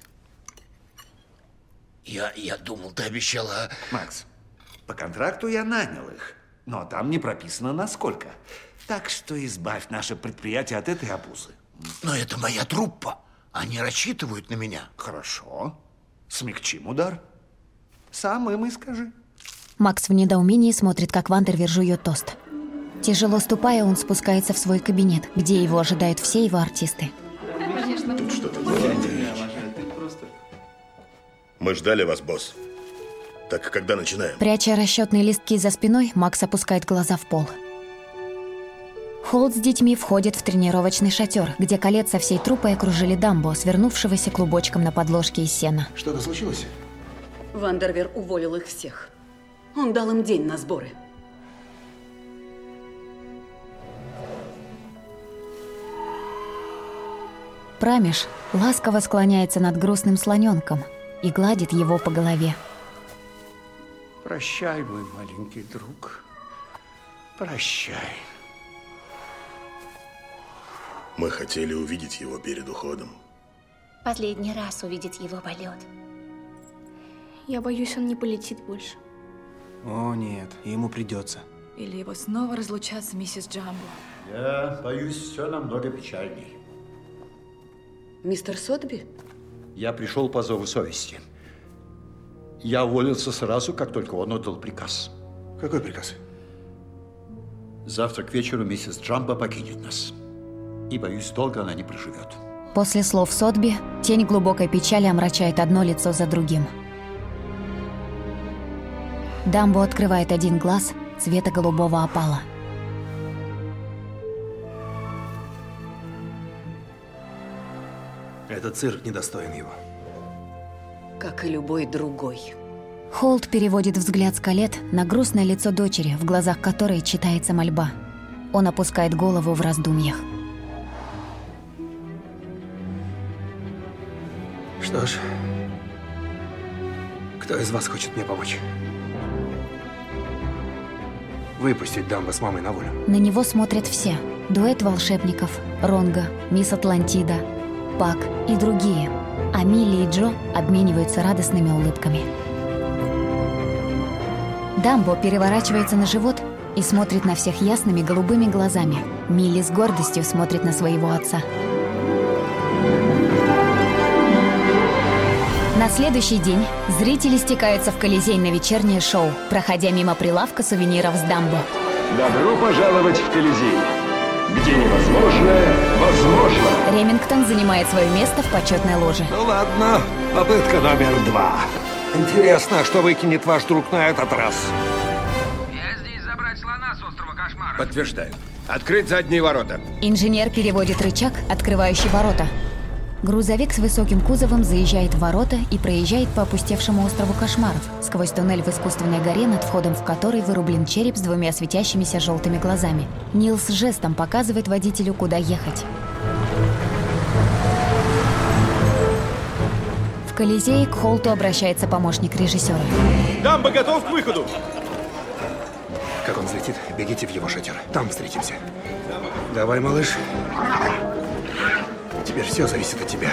Я, я думал, ты обещала... Макс, по контракту я нанял их, но там не прописано на сколько. Так что избавь наше предприятие от этой обузы. Но это моя труппа. Они рассчитывают на меня. Хорошо. Смягчим удар. Сам им и скажи. Макс в недоумении смотрит, как Вандервир жует тост. Тяжело ступая, он спускается в свой кабинет, где его ожидают все его артисты. Тут что-то Мы ждали вас, босс. Так когда начинаем? Пряча расчетные листки за спиной, Макс опускает глаза в пол. Холт с детьми входит в тренировочный шатер, где колец со всей труппой окружили Дамбо, свернувшегося клубочком на подложке из сена. Что-то случилось? Вандервир уволил их всех. Он дал им день на сборы. Прамиш ласково склоняется над грустным слоненком и гладит его по голове. Прощай, мой маленький друг. Прощай. Мы хотели увидеть его перед уходом. Последний раз увидеть его полет. Я боюсь, он не полетит больше. О, нет, ему придется. Или его снова разлучат с миссис Джамбо. Я боюсь, все намного печальней. Мистер Сотби? Я пришел по зову совести. Я уволился сразу, как только он отдал приказ. Какой приказ? Завтра к вечеру миссис Джамбо покинет нас. И, боюсь, долго она не проживет. После слов Сотби тень глубокой печали омрачает одно лицо за другим. Дамбо открывает один глаз цвета голубого опала. Этот цирк недостоин его. Как и любой другой. Холт переводит взгляд с Колет на грустное лицо дочери, в глазах которой читается мольба. Он опускает голову в раздумьях. Что ж, кто из вас хочет мне помочь? Выпустить Дамбо с мамой на волю. На него смотрят все. Дуэт волшебников, Ронга, мисс Атлантида, Пак и другие. А Милли и Джо обмениваются радостными улыбками. Дамбо переворачивается на живот и смотрит на всех ясными голубыми глазами. Милли с гордостью смотрит на своего отца. На следующий день зрители стекаются в Колизей на вечернее шоу, проходя мимо прилавка сувениров с Дамбо. Добро пожаловать в Колизей, где невозможное возможно. Ремингтон занимает свое место в почетной ложе. Ну ладно, попытка номер два. Интересно, что выкинет ваш друг на этот раз? Я здесь забрать слона с острова Кошмара. Подтверждаю. Открыть задние ворота. Инженер переводит рычаг, открывающий ворота. Грузовик с высоким кузовом заезжает в ворота и проезжает по опустевшему острову Кошмаров, сквозь туннель в искусственной горе, над входом в который вырублен череп с двумя светящимися желтыми глазами. Нилс жестом показывает водителю, куда ехать. В Колизее к Холту обращается помощник режиссера. Дамбо готов к выходу. Как он взлетит, бегите в его шатер. Там встретимся. Давай, малыш. Теперь все зависит от тебя.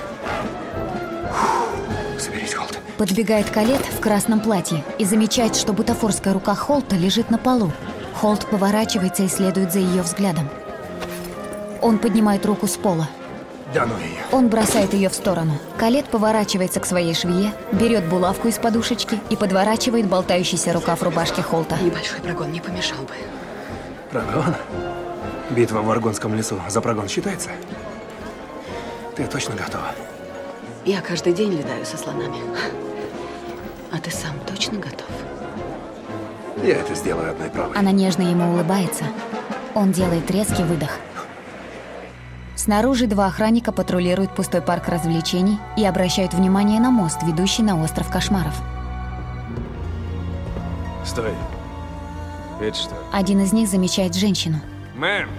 Фух, соберись, Холт. Подбегает Колет в красном платье и замечает, что бутафорская рука Холта лежит на полу. Холт поворачивается и следует за ее взглядом. Он поднимает руку с пола. Да ну ее. Он бросает ее в сторону. Колет поворачивается к своей швее, берет булавку из подушечки и подворачивает болтающийся рукав рубашки Холта. Небольшой прогон не помешал бы. Прогон? Битва в Аргонском лесу за прогон считается? Ты точно готова? Я каждый день летаю со слонами. А ты сам точно готов? Я это сделаю одной правой. Она нежно ему улыбается. Он делает резкий выдох. Снаружи два охранника патрулируют пустой парк развлечений и обращают внимание на мост, ведущий на остров кошмаров. Стой. Это что? Один из них замечает женщину. Мэм!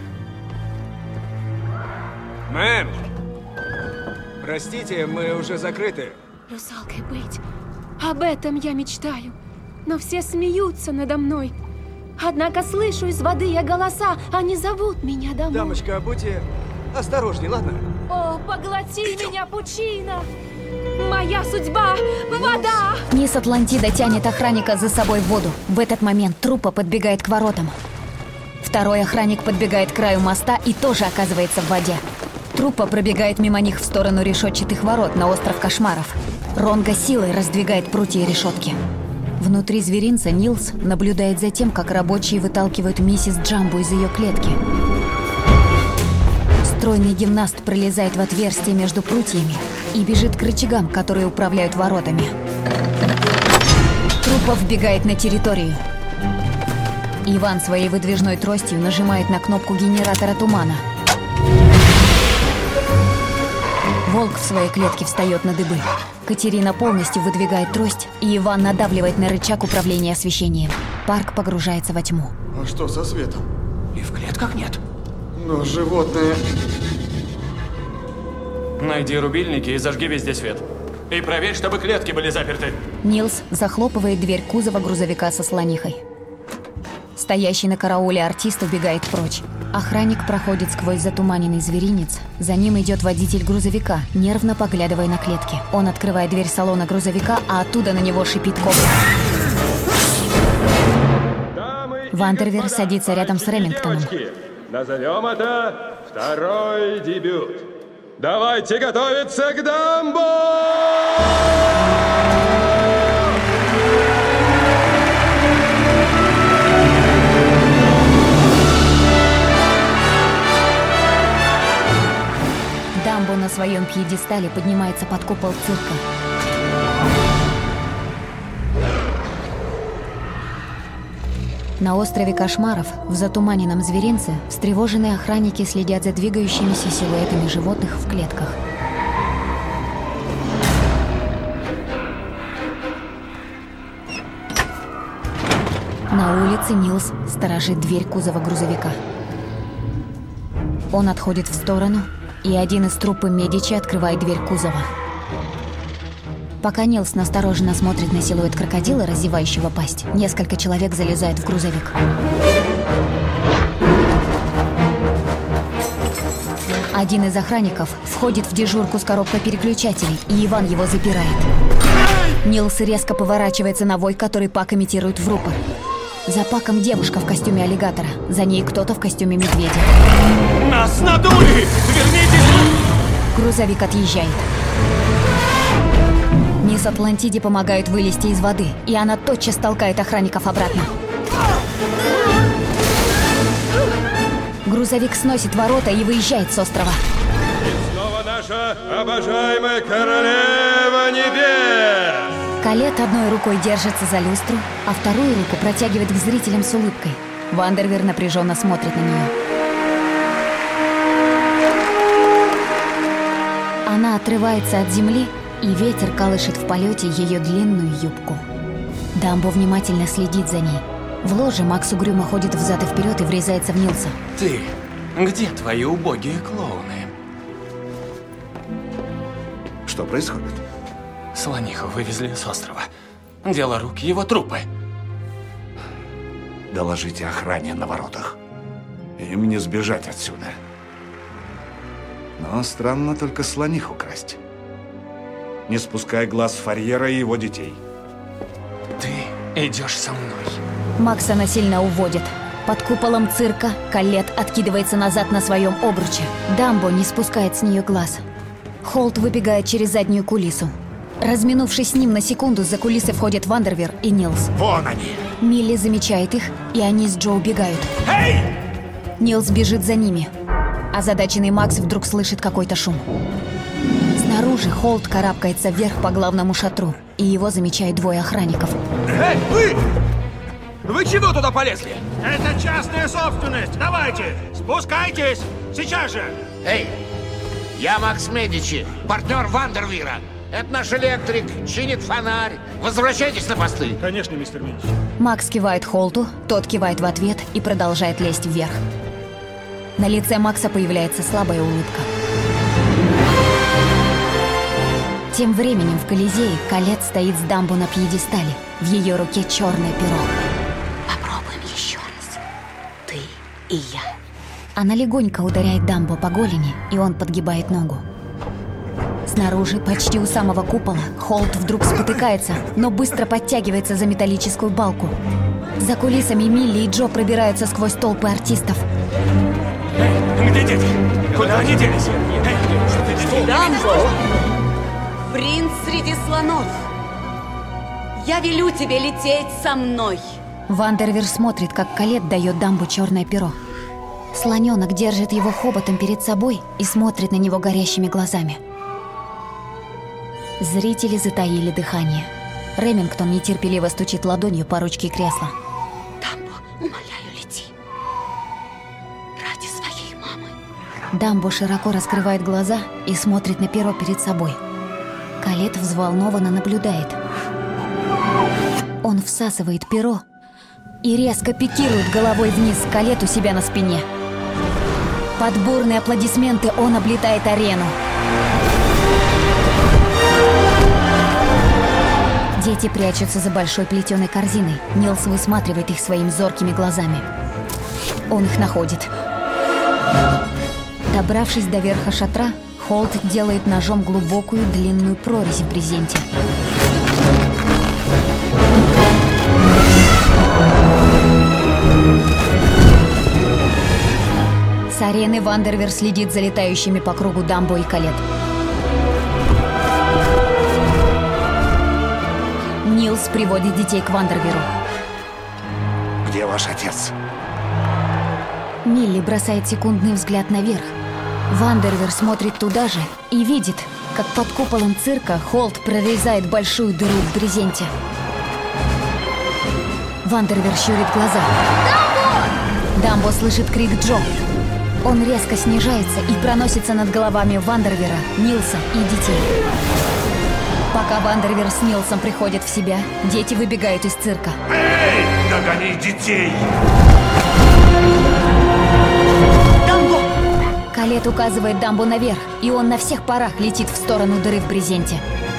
Мэм! Простите, мы уже закрыты. Русалкой быть. Об этом я мечтаю. Но все смеются надо мной. Однако слышу из воды я голоса, они зовут меня домой. Дамочка, будьте осторожней, ладно? О, поглоти меня, пучина! Моя судьба — вода! Мисс Атлантида тянет охранника за собой в воду. В этот момент труппа подбегает к воротам. Второй охранник подбегает к краю моста и тоже оказывается в воде. Труппа пробегает мимо них в сторону решетчатых ворот на остров кошмаров. Ронга силой раздвигает прутья решетки. Внутри зверинца Нилс наблюдает за тем, как рабочие выталкивают миссис Джамбу из ее клетки. Стройный гимнаст пролезает в отверстие между прутьями и бежит к рычагам, которые управляют воротами. Труппа вбегает на территорию. Иван своей выдвижной тростью нажимает на кнопку генератора тумана. Волк в своей клетке встает на дыбы. Катерина полностью выдвигает трость, и Иван надавливает на рычаг управления освещением. Парк погружается во тьму. А что со светом? И в клетках нет. Но животные... Найди рубильники и зажги везде свет. И проверь, чтобы клетки были заперты. Нилс захлопывает дверь кузова грузовика со слонихой. Стоящий на карауле артист убегает прочь. Охранник проходит сквозь затуманенный зверинец. За ним идет водитель грузовика, нервно поглядывая на клетки. Он открывает дверь салона грузовика, а оттуда на него шипит кобра. Вандервер садится рядом с Ремингтоном. Назовем это второй дебют. Давайте готовиться к дамбо! Дамбо на своем пьедестале поднимается под купол цирка. На острове кошмаров, в затуманенном зверинце, встревоженные охранники следят за двигающимися силуэтами животных в клетках. На улице Нилс сторожит дверь кузова грузовика. Он отходит в сторону, и один из труппы Медичи открывает дверь кузова. Пока Нилс настороженно смотрит на силуэт крокодила, разевающего пасть, несколько человек залезают в грузовик. Один из охранников входит в дежурку с коробкой переключателей, и Иван его запирает. Нилс резко поворачивается на вой, который Пак имитирует в рупор. За Паком девушка в костюме аллигатора, за ней кто-то в костюме медведя. Нас надули! Вернитесь! Грузовик отъезжает. Мисс Атлантиде помогают вылезти из воды, и она тотчас толкает охранников обратно. Грузовик сносит ворота и выезжает с острова. И снова наша обожаемая королева небес! Колет одной рукой держится за люстру, а вторую руку протягивает к зрителям с улыбкой. Вандервер напряженно смотрит на нее. Она отрывается от земли, и ветер колышет в полете ее длинную юбку. Дамбо внимательно следит за ней. В ложе Макс угрюмо ходит взад и вперед и врезается в Нилса. Ты, где твои убогие клоуны? Что происходит? Слониху вывезли с острова. Дело рук его трупы. Доложите охране на воротах. Им не сбежать отсюда. Но странно только слониху красть. Не спускай глаз с Фарьера и его детей. Ты идешь со мной. Макса насильно уводят. Под куполом цирка Колет откидывается назад на своем обруче. Дамбо не спускает с нее глаз. Холт выбегает через заднюю кулису. Разминувшись с ним на секунду, за кулисы входят Вандервер и Нилс. Вон они! Милли замечает их, и они с Джо убегают. Эй! Нилс бежит за ними. Озадаченный Макс вдруг слышит какой-то шум. Снаружи Холт карабкается вверх по главному шатру, и его замечают двое охранников. Эй, вы! Вы чего туда полезли? Это частная собственность. Давайте, спускайтесь. Сейчас же. Эй, я Макс Медичи, партнер Вандервира. Это наш электрик, чинит фонарь. Возвращайтесь на посты. Конечно, мистер Медичи. Макс кивает Холту, тот кивает в ответ и продолжает лезть вверх. На лице Макса появляется слабая улыбка. Тем временем в Колизее Колетт стоит с Дамбо на пьедестале. В ее руке черное перо. Попробуем еще раз. Ты и я. Она легонько ударяет Дамбо по голени, и он подгибает ногу. Снаружи, почти у самого купола, Холт вдруг спотыкается, но быстро подтягивается за металлическую балку. За кулисами Милли и Джо пробираются сквозь толпы артистов. Эй, где дети? Куда они делись? Эй, Дамбо! Принц среди слонов! Я велю тебе лететь со мной! Вандервир смотрит, как Колетт дает Дамбо черное перо. Слоненок держит его хоботом перед собой и смотрит на него горящими глазами. Зрители затаили дыхание. Ремингтон нетерпеливо стучит ладонью по ручке кресла. Дамбо, умоляю, лети. Ради своей мамы. Дамбо широко раскрывает глаза и смотрит на перо перед собой. Колетт взволнованно наблюдает. Он всасывает перо и резко пикирует головой вниз Колетт у себя на спине. Под бурные аплодисменты он облетает арену. Дети прячутся за большой плетеной корзиной. Нилс высматривает их своими зоркими глазами. Он их находит. Добравшись до верха шатра, Холт делает ножом глубокую длинную прорезь в брезенте. С арены Вандервир следит за летающими по кругу Дамбо и Колетт. Нилс приводит детей к Вандервиру. Где ваш отец? Милли бросает секундный взгляд наверх. Вандервир смотрит туда же и видит, как под куполом цирка Холт прорезает большую дыру в брезенте. Вандервир щурит глаза. Дамбо! Дамбо слышит крик Джо. Он резко снижается и проносится над головами Вандервира, Нилса и детей. Пока Вандервир с Нилсом приходят в себя, дети выбегают из цирка. Эй, догони детей! Дамбо! Колетт указывает Дамбо наверх, и он на всех парах летит в сторону дыры в брезенте.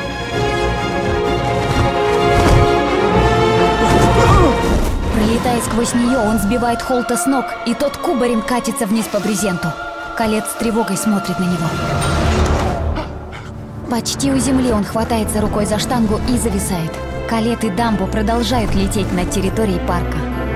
Пролетая сквозь нее, он сбивает Холта с ног, и тот кубарем катится вниз по брезенту. Колетт с тревогой смотрит на него. Почти у земли он хватается рукой за штангу и зависает. Колетт и Дамбо продолжают лететь над территорией парка.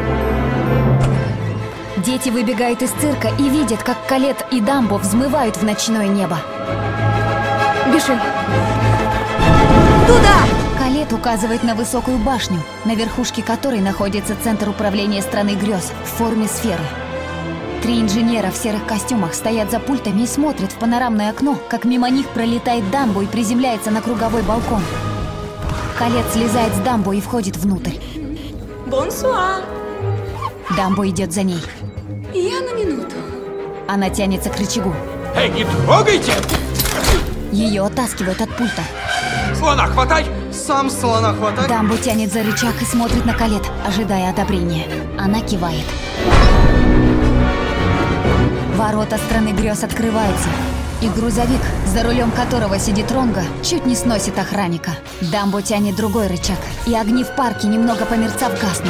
Дети выбегают из цирка и видят, как Колетт и Дамбо взмывают в ночное небо. Бежим! Туда! Колетт указывает на высокую башню, на верхушке которой находится центр управления страны грез в форме сферы. Три инженера в серых костюмах стоят за пультами и смотрят в панорамное окно, как мимо них пролетает Дамбо и приземляется на круговой балкон. Колетт слезает с Дамбо и входит внутрь. Бонсуар! Дамбо идет за ней. Я на минуту. Она тянется к рычагу. Эй, не трогайте! Ее оттаскивают от пульта. Слона хватай! Сам слона хватай! Дамбо тянет за рычаг и смотрит на Колетт, ожидая одобрения. Она кивает. Ворота страны грез открываются, и грузовик, за рулем которого сидит Ронго, чуть не сносит охранника. Дамбо тянет другой рычаг, и огни в парке, немного померцав, гаснут.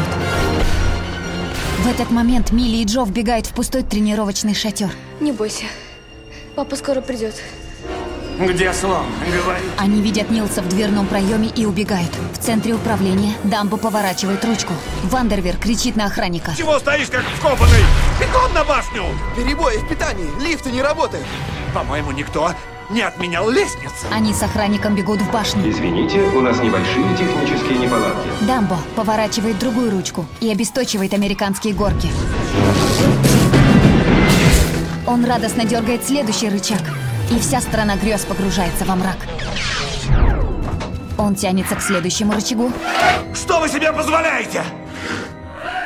В этот момент Милли и Джо вбегают в пустой тренировочный шатер. Не бойся, папа скоро придет. Где слон? Говори. Они видят Нилса в дверном проеме и убегают. В центре управления Дамбо поворачивает ручку. Вандервир кричит на охранника. Чего стоишь как вкопанный? Бегом на башню! Перебои в питании, лифты не работают. По-моему, никто не отменял лестницу. Они с охранником бегут в башню. Извините, у нас небольшие технические неполадки. Дамбо поворачивает другую ручку и обесточивает американские горки. Он радостно дергает следующий рычаг, и вся страна грез погружается во мрак. Он тянется к следующему рычагу. Что вы себе позволяете?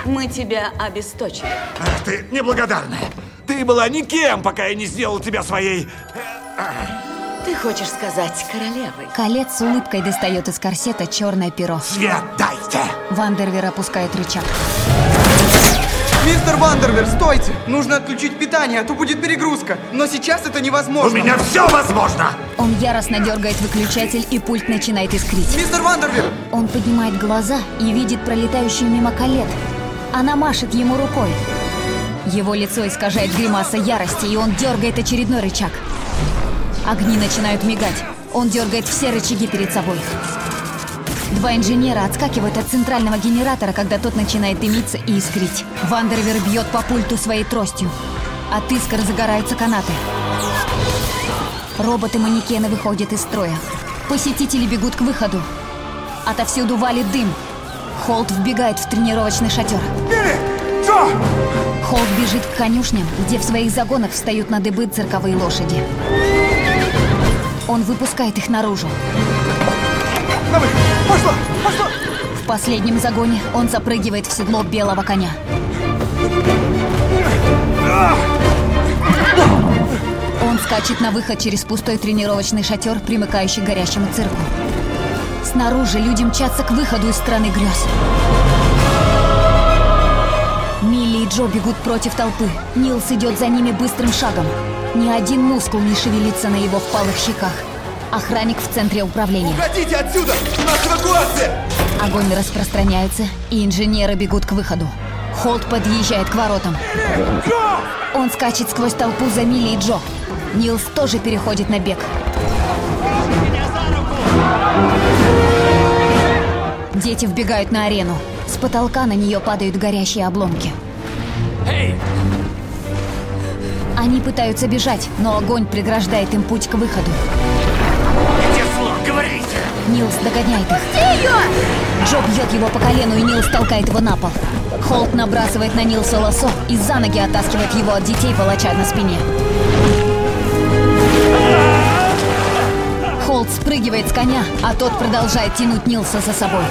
Мы тебя обесточили. Ах ты неблагодарная. Ты была никем, пока я не сделал тебя своей... Ты хочешь сказать королевой? Калет с улыбкой достает из корсета черное перо. Свет дайте! Вандервир опускает рычаг. Мистер Вандервир, стойте! Нужно отключить питание, а то будет перегрузка. Но сейчас это невозможно. У меня все возможно! Он яростно дергает выключатель, и пульт начинает искрить. Мистер Вандервир! Он поднимает глаза и видит пролетающую мимо Калет. Она машет ему рукой. Его лицо искажает гримаса ярости, и он дергает очередной рычаг. Огни начинают мигать. Он дергает все рычаги перед собой. Два инженера отскакивают от центрального генератора, когда тот начинает дымиться и искрить. Вандервир бьет по пульту своей тростью. От искр загораются канаты. Роботы-манекены выходят из строя. Посетители бегут к выходу. Отовсюду валит дым. Холт вбегает в тренировочный шатер. Холт бежит к конюшням, где в своих загонах встают на дыбы цирковые лошади. Он выпускает их наружу. Пошло! Пошло! В последнем загоне он запрыгивает в седло белого коня. Он скачет на выход через пустой тренировочный шатер, примыкающий к горящему цирку. Снаружи люди мчатся к выходу из страны грез. Милли и Джо бегут против толпы. Нилс идет за ними быстрым шагом. Ни один мускул не шевелится на его впалых щеках. Охранник в центре управления. Уходите отсюда! У нас эвакуация! Огонь распространяется, и инженеры бегут к выходу. Холт подъезжает к воротам. Он скачет сквозь толпу за Милли и Джо. Нилс тоже переходит на бег. Дети вбегают на арену. С потолка на нее падают горящие обломки. Эй! Они пытаются бежать, но огонь преграждает им путь к выходу. Где слух, говорите! Нилс догоняет их. Пусти ее! Джо бьет его по колену, и Нилс толкает его на пол. Холт набрасывает на Нилса лассо и за ноги оттаскивает его от детей, волоча на спине. Холт спрыгивает с коня, а тот продолжает тянуть Нилса за собой.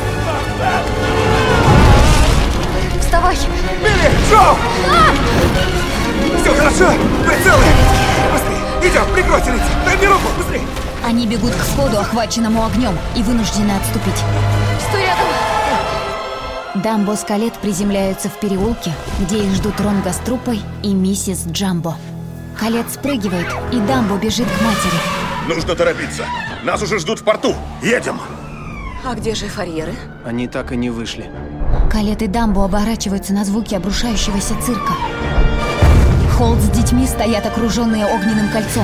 Вставай! Билли! Джо! Все хорошо! Вы целы! Быстрее! Идем! Прикройте лица! Дай мне руку! Быстрее! Они бегут к входу, охваченному огнем, и вынуждены отступить. Стой рядом! Дамбо с Калет приземляются в переулке, где их ждут Ронга с труппой и миссис Джамбо. Калет спрыгивает, и Дамбо бежит к матери. Нужно торопиться. Нас уже ждут в порту. Едем. А где же фарьеры? Они так и не вышли. Калет и Дамбо оборачиваются на звуки обрушающегося цирка. Холт с детьми стоят, окруженные огненным кольцом.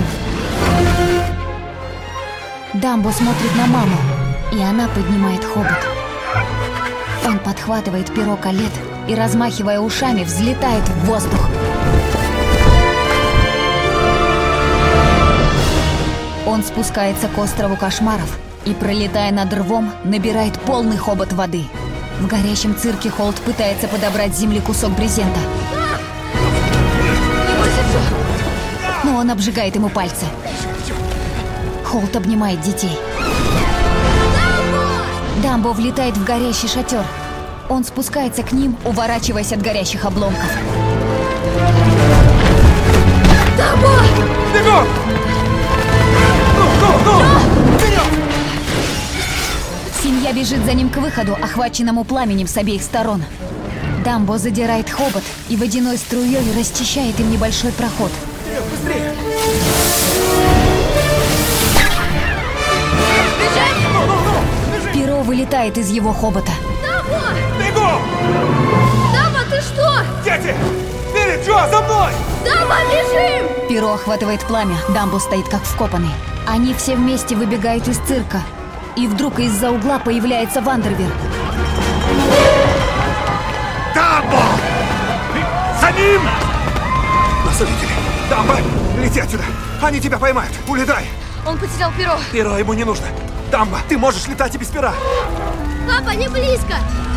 Дамбо смотрит на маму, и она поднимает хобот. Он подхватывает перо Калет и, размахивая ушами, взлетает в воздух. Он спускается к острову кошмаров и, пролетая над рвом, набирает полный хобот воды. В горящем цирке Холт пытается подобрать с земли кусок брезента. Но он обжигает ему пальцы. Холт обнимает детей. Дамбо влетает в горящий шатер. Он спускается к ним, уворачиваясь от горящих обломков. Дамбо! Бегом! Ну, ну, ну! Вперед! Семья бежит за ним к выходу, охваченному пламенем с обеих сторон. Дамбо задирает хобот и водяной струей расчищает им небольшой проход. Быстрее! Перо вылетает из его хобота. Дамбо! Бегом! Дамбо, ты что? Дети! Билли, Джо, за мной! Дамбо, бежим! Перо охватывает пламя, Дамбо стоит как вкопанный. Они все вместе выбегают из цирка. И вдруг из-за угла появляется Вандервир. Дамбо! За ним! Нас увидели. Дамбо, лети отсюда. Они тебя поймают. Улетай. Он потерял перо. Перо ему не нужно. Дамбо, ты можешь летать и без пера. Папа, не близко!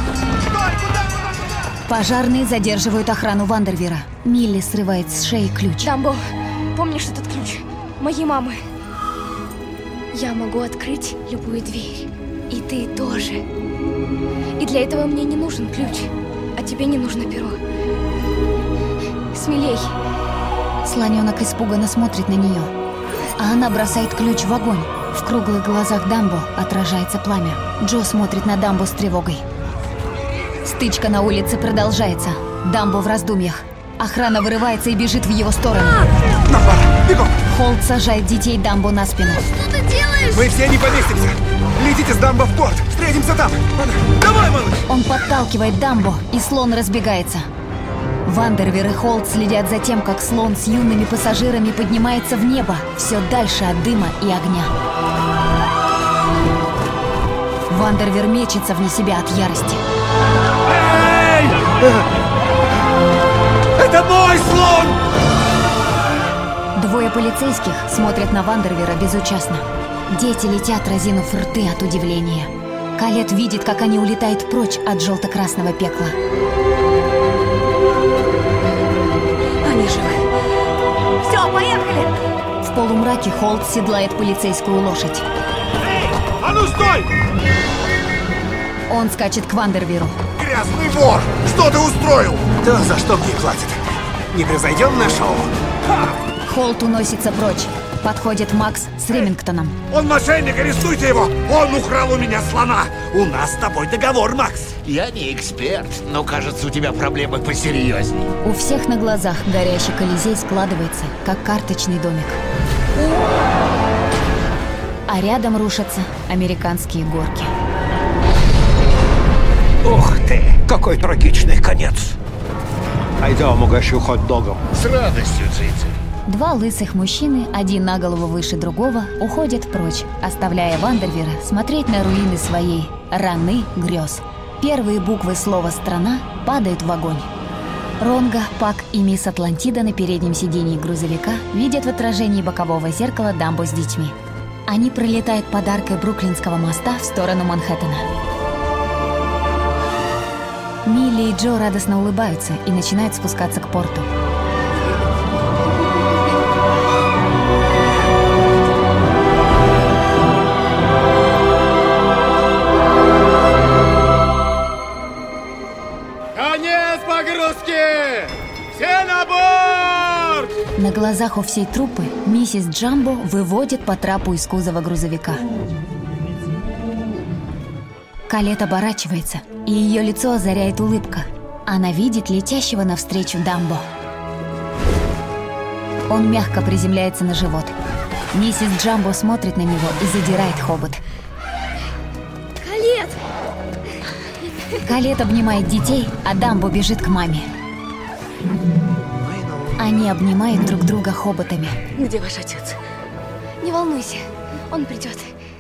Пожарные задерживают охрану Вандервира. Милли срывает с шеи ключ. Дамбо, помнишь этот ключ? Моей мамы. Я могу открыть любую дверь. И ты тоже. И для этого мне не нужен ключ. А тебе не нужно перо. Смелей. Слоненок испуганно смотрит на нее, а она бросает ключ в огонь. В круглых глазах Дамбо отражается пламя. Джо смотрит на Дамбо с тревогой. Стычка на улице продолжается. Дамбо в раздумьях. Охрана вырывается и бежит в его сторону. Нам пора, бегом! Холт сажает детей Дамбо на спину. Что ты делаешь? Мы все не поместимся. Летите с Дамбо в порт. Встретимся там. Давай, малыш! Он подталкивает Дамбо, и слон разбегается. Вандервир и Холт следят за тем, как слон с юными пассажирами поднимается в небо, все дальше от дыма и огня. Вандервир мечется вне себя от ярости. Эй! Это мой слон! Двое полицейских смотрят на Вандервира безучастно. Дети летят, разинув рты от удивления. Калет видит, как они улетают прочь от желто-красного пекла. Они живы. Все, поехали! В полумраке Холт седлает полицейскую лошадь. Эй, а ну стой! Он скачет к Вандервиру. Грязный вор! Что ты устроил? То, за что мне платят. Непревзойденное шоу. Холт уносится прочь. Подходит Макс с Ремингтоном. Он мошенник, арестуйте его! Он украл у меня слона! У нас с тобой договор, Макс! Я не эксперт, но кажется, у тебя проблемы посерьезней. У всех на глазах горящий Колизей складывается, как карточный домик. А рядом рушатся американские горки. Ух ты, какой трагичный конец. Пойдем угощу хот-догом. С радостью, Цици. Два лысых мужчины, один на голову выше другого, уходят прочь, оставляя Вандервира смотреть на руины своей раны грез. Первые буквы слова «страна» падают в огонь. Ронга, Пак и мисс Атлантида на переднем сидении грузовика видят в отражении бокового зеркала Дамбо с детьми. Они пролетают под аркой Бруклинского моста в сторону Манхэттена. Милли и Джо радостно улыбаются и начинают спускаться к порту. Конец погрузки! Все на борт! На глазах у всей труппы миссис Джамбо выводит по трапу из кузова грузовика. Калет оборачивается, и ее лицо озаряет улыбка. Она видит летящего навстречу Дамбо. Он мягко приземляется на живот. Миссис Джамбо смотрит на него и задирает хобот. Калет! Калет обнимает детей, а Дамбо бежит к маме. Они обнимают друг друга хоботами. Где ваш отец? Не волнуйся, он придет.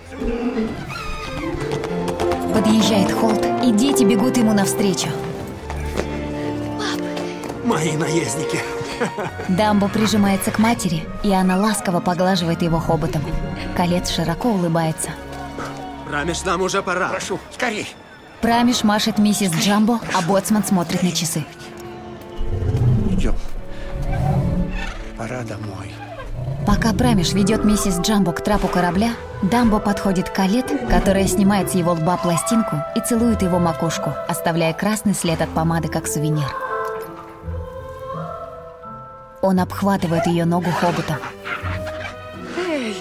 Подъезжает Холт, и дети бегут ему навстречу. Пап! Мои наездники. Дамбо прижимается к матери, и она ласково поглаживает его хоботом. Калет широко улыбается. Рамиш, нам уже пора. Прошу, скорей. Прамиш машет миссис Джамбо, а боцман смотрит на часы. Идем. Пора домой. Пока Прамиш ведет миссис Джамбо к трапу корабля, Дамбо подходит к Калет, которая снимает с его лба пластинку и целует его макушку, оставляя красный след от помады, как сувенир. Он обхватывает ее ногу хоботом. Эй!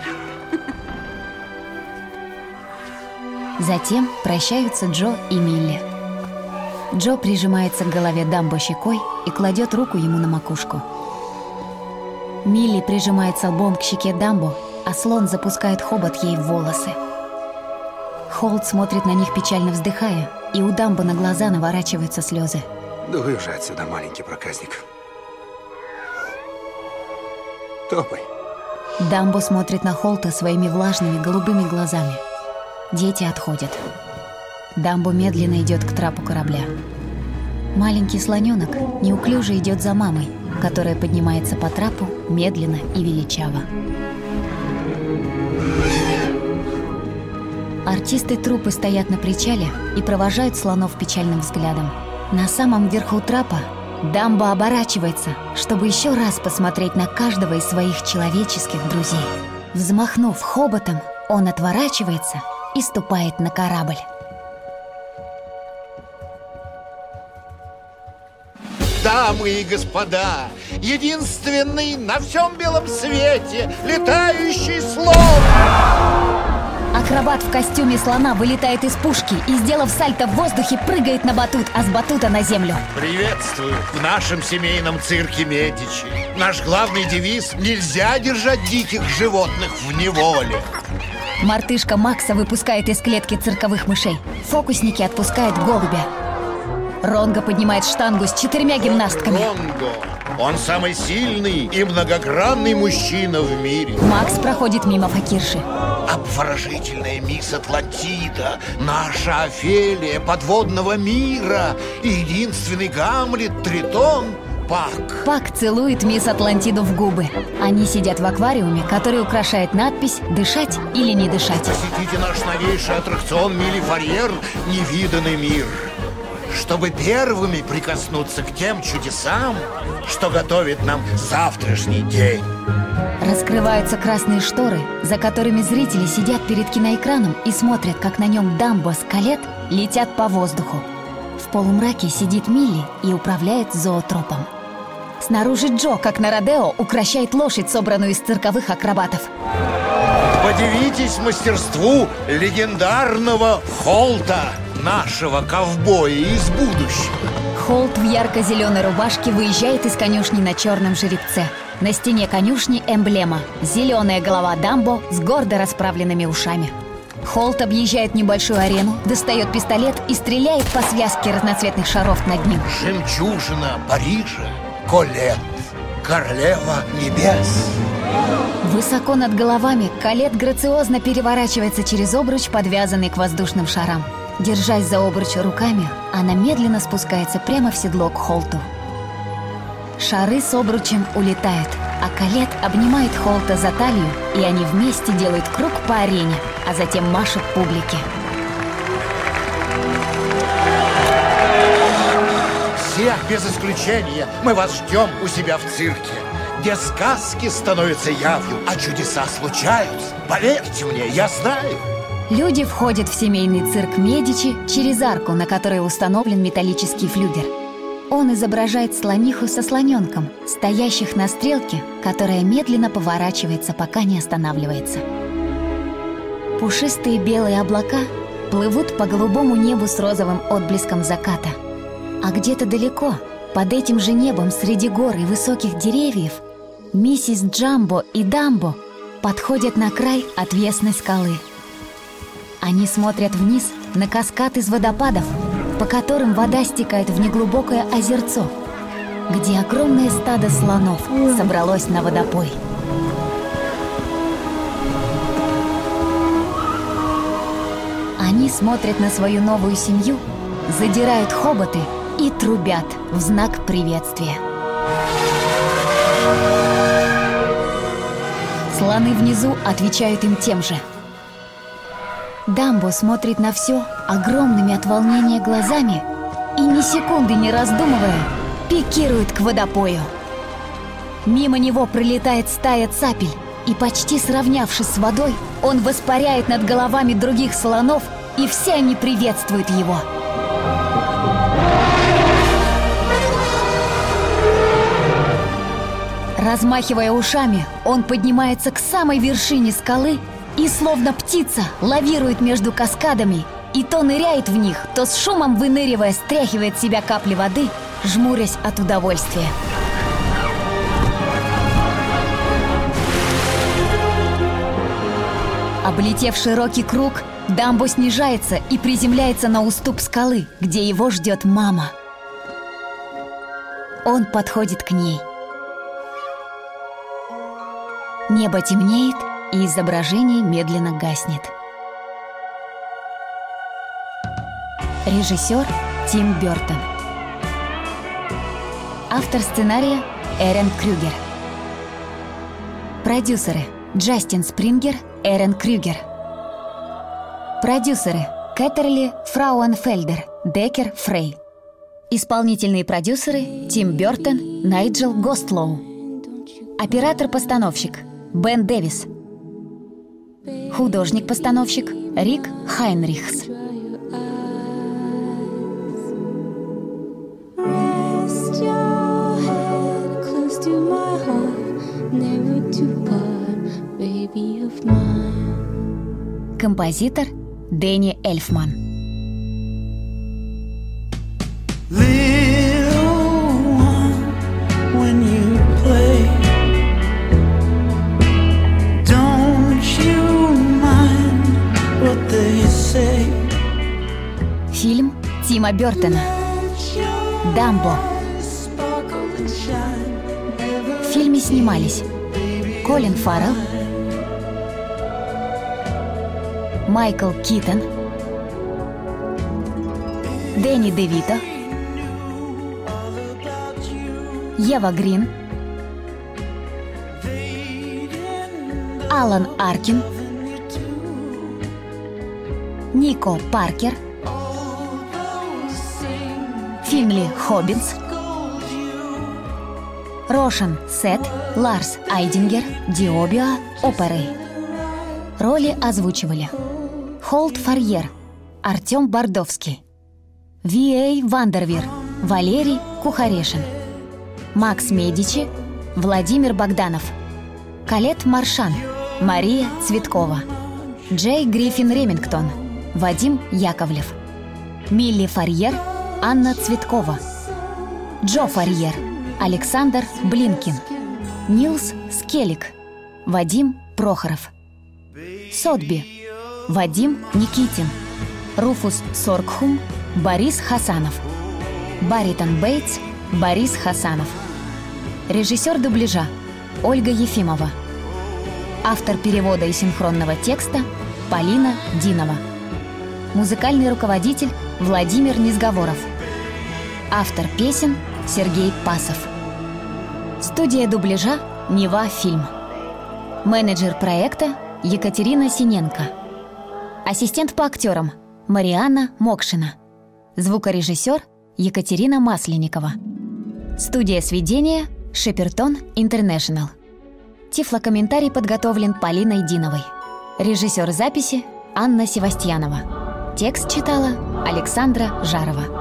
Затем прощаются Джо и Милли. Джо прижимается к голове Дамбо щекой и кладет руку ему на макушку. Милли прижимается лбом к щеке Дамбо, а слон запускает хобот ей в волосы. Холт смотрит на них, печально вздыхая, и у Дамбо на глаза наворачиваются слезы. Дуй уже отсюда, маленький проказник. Топай. Дамбо смотрит на Холта своими влажными голубыми глазами. Дети отходят. Дамбо медленно идет к трапу корабля. Маленький слоненок неуклюже идет за мамой, которая поднимается по трапу медленно и величаво. Артисты труппы стоят на причале и провожают слонов печальным взглядом. На самом верху трапа Дамбо оборачивается, чтобы еще раз посмотреть на каждого из своих человеческих друзей. Взмахнув хоботом, он отворачивается и ступает на корабль. дамы и господа, единственный на всем белом свете летающий слон. Акробат в костюме слона вылетает из пушки и, сделав сальто в воздухе, прыгает на батут, а с батута на землю. Приветствую в нашем семейном цирке Медичи. Наш главный девиз – нельзя держать диких животных в неволе. Мартышка Макса выпускает из клетки цирковых мышей. Фокусники отпускают голубя. Ронго поднимает штангу с четырьмя гимнастками. Ронго. Он самый сильный и многогранный мужчина в мире. Макс проходит мимо факирши. Обворожительная мисс Атлантида, наша Офелия подводного мира и единственный Гамлет Тритон Пак. Пак целует мисс Атлантиду в губы. Они сидят в аквариуме, который украшает надпись «Дышать или не дышать». Посетите наш новейший аттракцион Мили Фарьер «Невиданный мир», чтобы первыми прикоснуться к тем чудесам, что готовит нам завтрашний день. Раскрываются красные шторы, за которыми зрители сидят перед киноэкраном и смотрят, как на нем Дамбо с Колет летят по воздуху. В полумраке сидит Милли и управляет зоотропом. Снаружи Джо, как на родео, укращает лошадь, собранную из цирковых акробатов. Подивитесь мастерству легендарного Холта, нашего ковбоя из будущего. Холт в ярко-зеленой рубашке выезжает из конюшни на черном жеребце. На стене конюшни эмблема – зеленая голова Дамбо с гордо расправленными ушами. Холт объезжает небольшую арену, достает пистолет и стреляет по связке разноцветных шаров над ним. Жемчужина Парижа, Колет, королева небес. Высоко над головами Колет грациозно переворачивается через обруч, подвязанный к воздушным шарам. Держась за обруч руками, она медленно спускается прямо в седло к Холту. Шары с обручем улетают, а Колет обнимает Холта за талию, и они вместе делают круг по арене, а затем машут публике. Всех без исключения мы вас ждем у себя в цирке, где сказки становятся явью, а чудеса случаются. Поверьте мне, я знаю. Люди входят в семейный цирк Медичи через арку, на которой установлен металлический флюгер. Он изображает слониху со слоненком, стоящих на стрелке, которая медленно поворачивается, пока не останавливается. Пушистые белые облака плывут по голубому небу с розовым отблеском заката. А где-то далеко, под этим же небом, среди гор и высоких деревьев, миссис Джамбо и Дамбо подходят на край отвесной скалы. Они смотрят вниз на каскад из водопадов, по которым вода стекает в неглубокое озерцо, где огромное стадо слонов собралось на водопой. Они смотрят на свою новую семью, задирают хоботы и трубят в знак приветствия. Слоны внизу отвечают им тем же. Дамбо смотрит на все огромными от волнения глазами и, ни секунды не раздумывая, пикирует к водопою. Мимо него пролетает стая цапель, и, почти сравнявшись с водой, он воспаряет над головами других слонов, и все они приветствуют его. Размахивая ушами, он поднимается к самой вершине скалы и, словно птица, лавирует между каскадами и то ныряет в них, то с шумом выныривая стряхивает с себя капли воды, жмурясь от удовольствия. Облетев широкий круг, Дамбо снижается и приземляется на уступ скалы, где его ждет мама. Он подходит к ней. Небо темнеет, и изображение медленно гаснет. Режиссер Тим Бёртон. Автор сценария Эрен Крюгер. Продюсеры Джастин Спрингер, Эрен Крюгер. Продюсеры Кэттерли Фрауенфельдер, Деккер Фрей. Исполнительные продюсеры Тим Бёртон, Найджел Гостлоу. Оператор-постановщик Бен Дэвис. Художник-постановщик Рик Хайнрихс. Rest your Композитор Дэнни Эльфман. Фильм Тима Бёртона «Дамбо». В фильме снимались Колин Фаррелл, Майкл Китон, Дэнни Де Вито, Ева Грин, Алан Аркин, Нико Паркер, Финли Хоббинс, Рошан Сет, Ларс Айдингер, Диобиа Оперей. Роли озвучивали Холт Фарьер, Артем Бардовский, Ви Эй Вандервир, Валерий Кухарешин, Макс Медичи, Владимир Богданов, Калет Маршан, Мария Цветкова, Джей Гриффин Ремингтон, Вадим Яковлев, Милли Фарьер, Анна Цветкова, Джо Фарьер, Александр Блинкин, Нилс Скеллик, Вадим Прохоров, Сотби, Вадим Никитин, Руфус Соргхум, Борис Хасанов, Баритон Бейтс, Борис Хасанов. Режиссер дубляжа Ольга Ефимова. Автор перевода и синхронного текста Полина Динова. Музыкальный руководитель Владимир Низговоров. Автор песен Сергей Пасов. Студия дубляжа Нева Фильм. Менеджер проекта Екатерина Синенко. Ассистент по актерам Марианна Мокшина. Звукорежиссер Екатерина Масленникова. Студия сведения Шепертон Интернешнл. Тифлокомментарий подготовлен Полиной Диновой. Режиссер записи Анна Севастьянова. Текст читала Александра Жарова.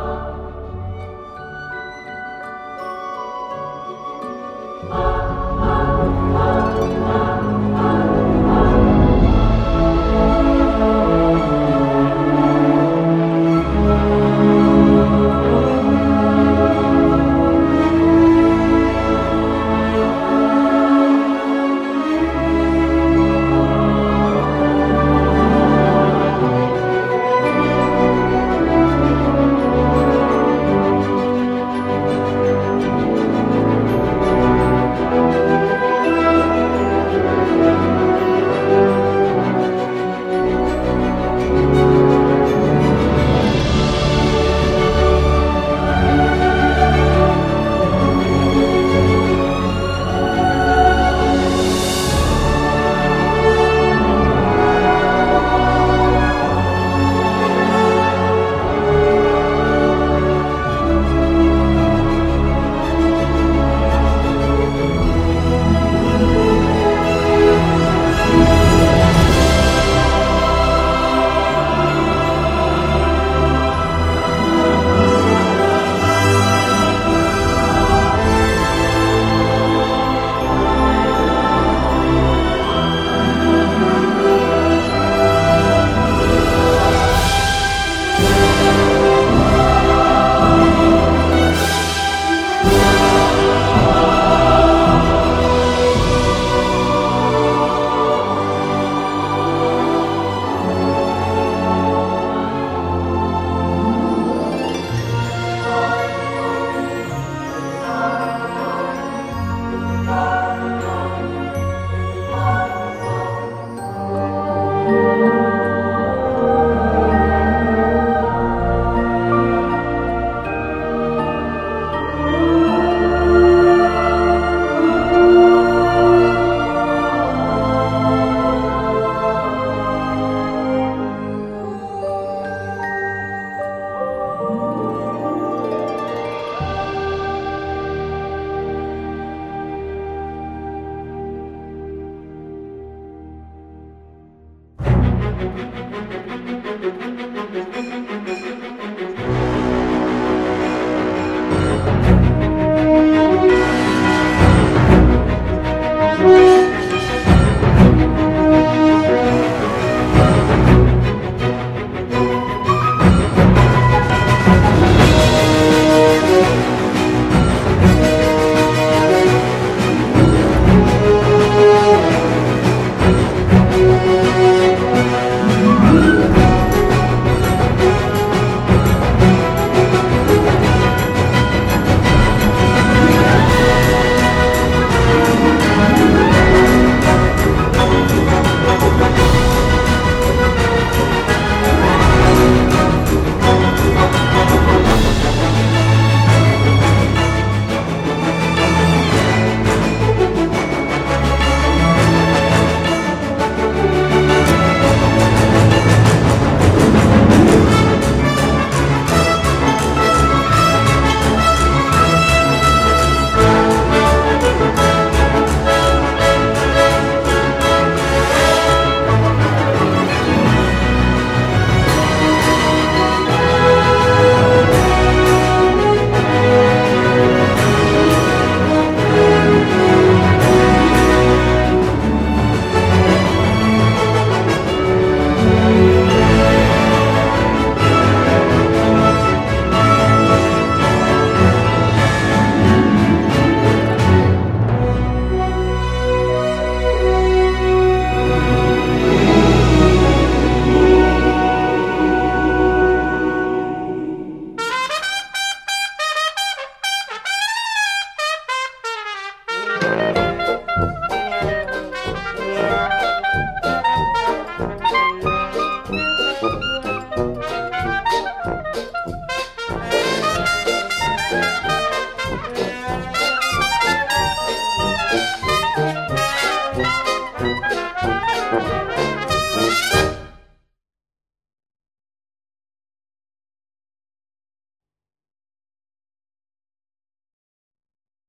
Thank you.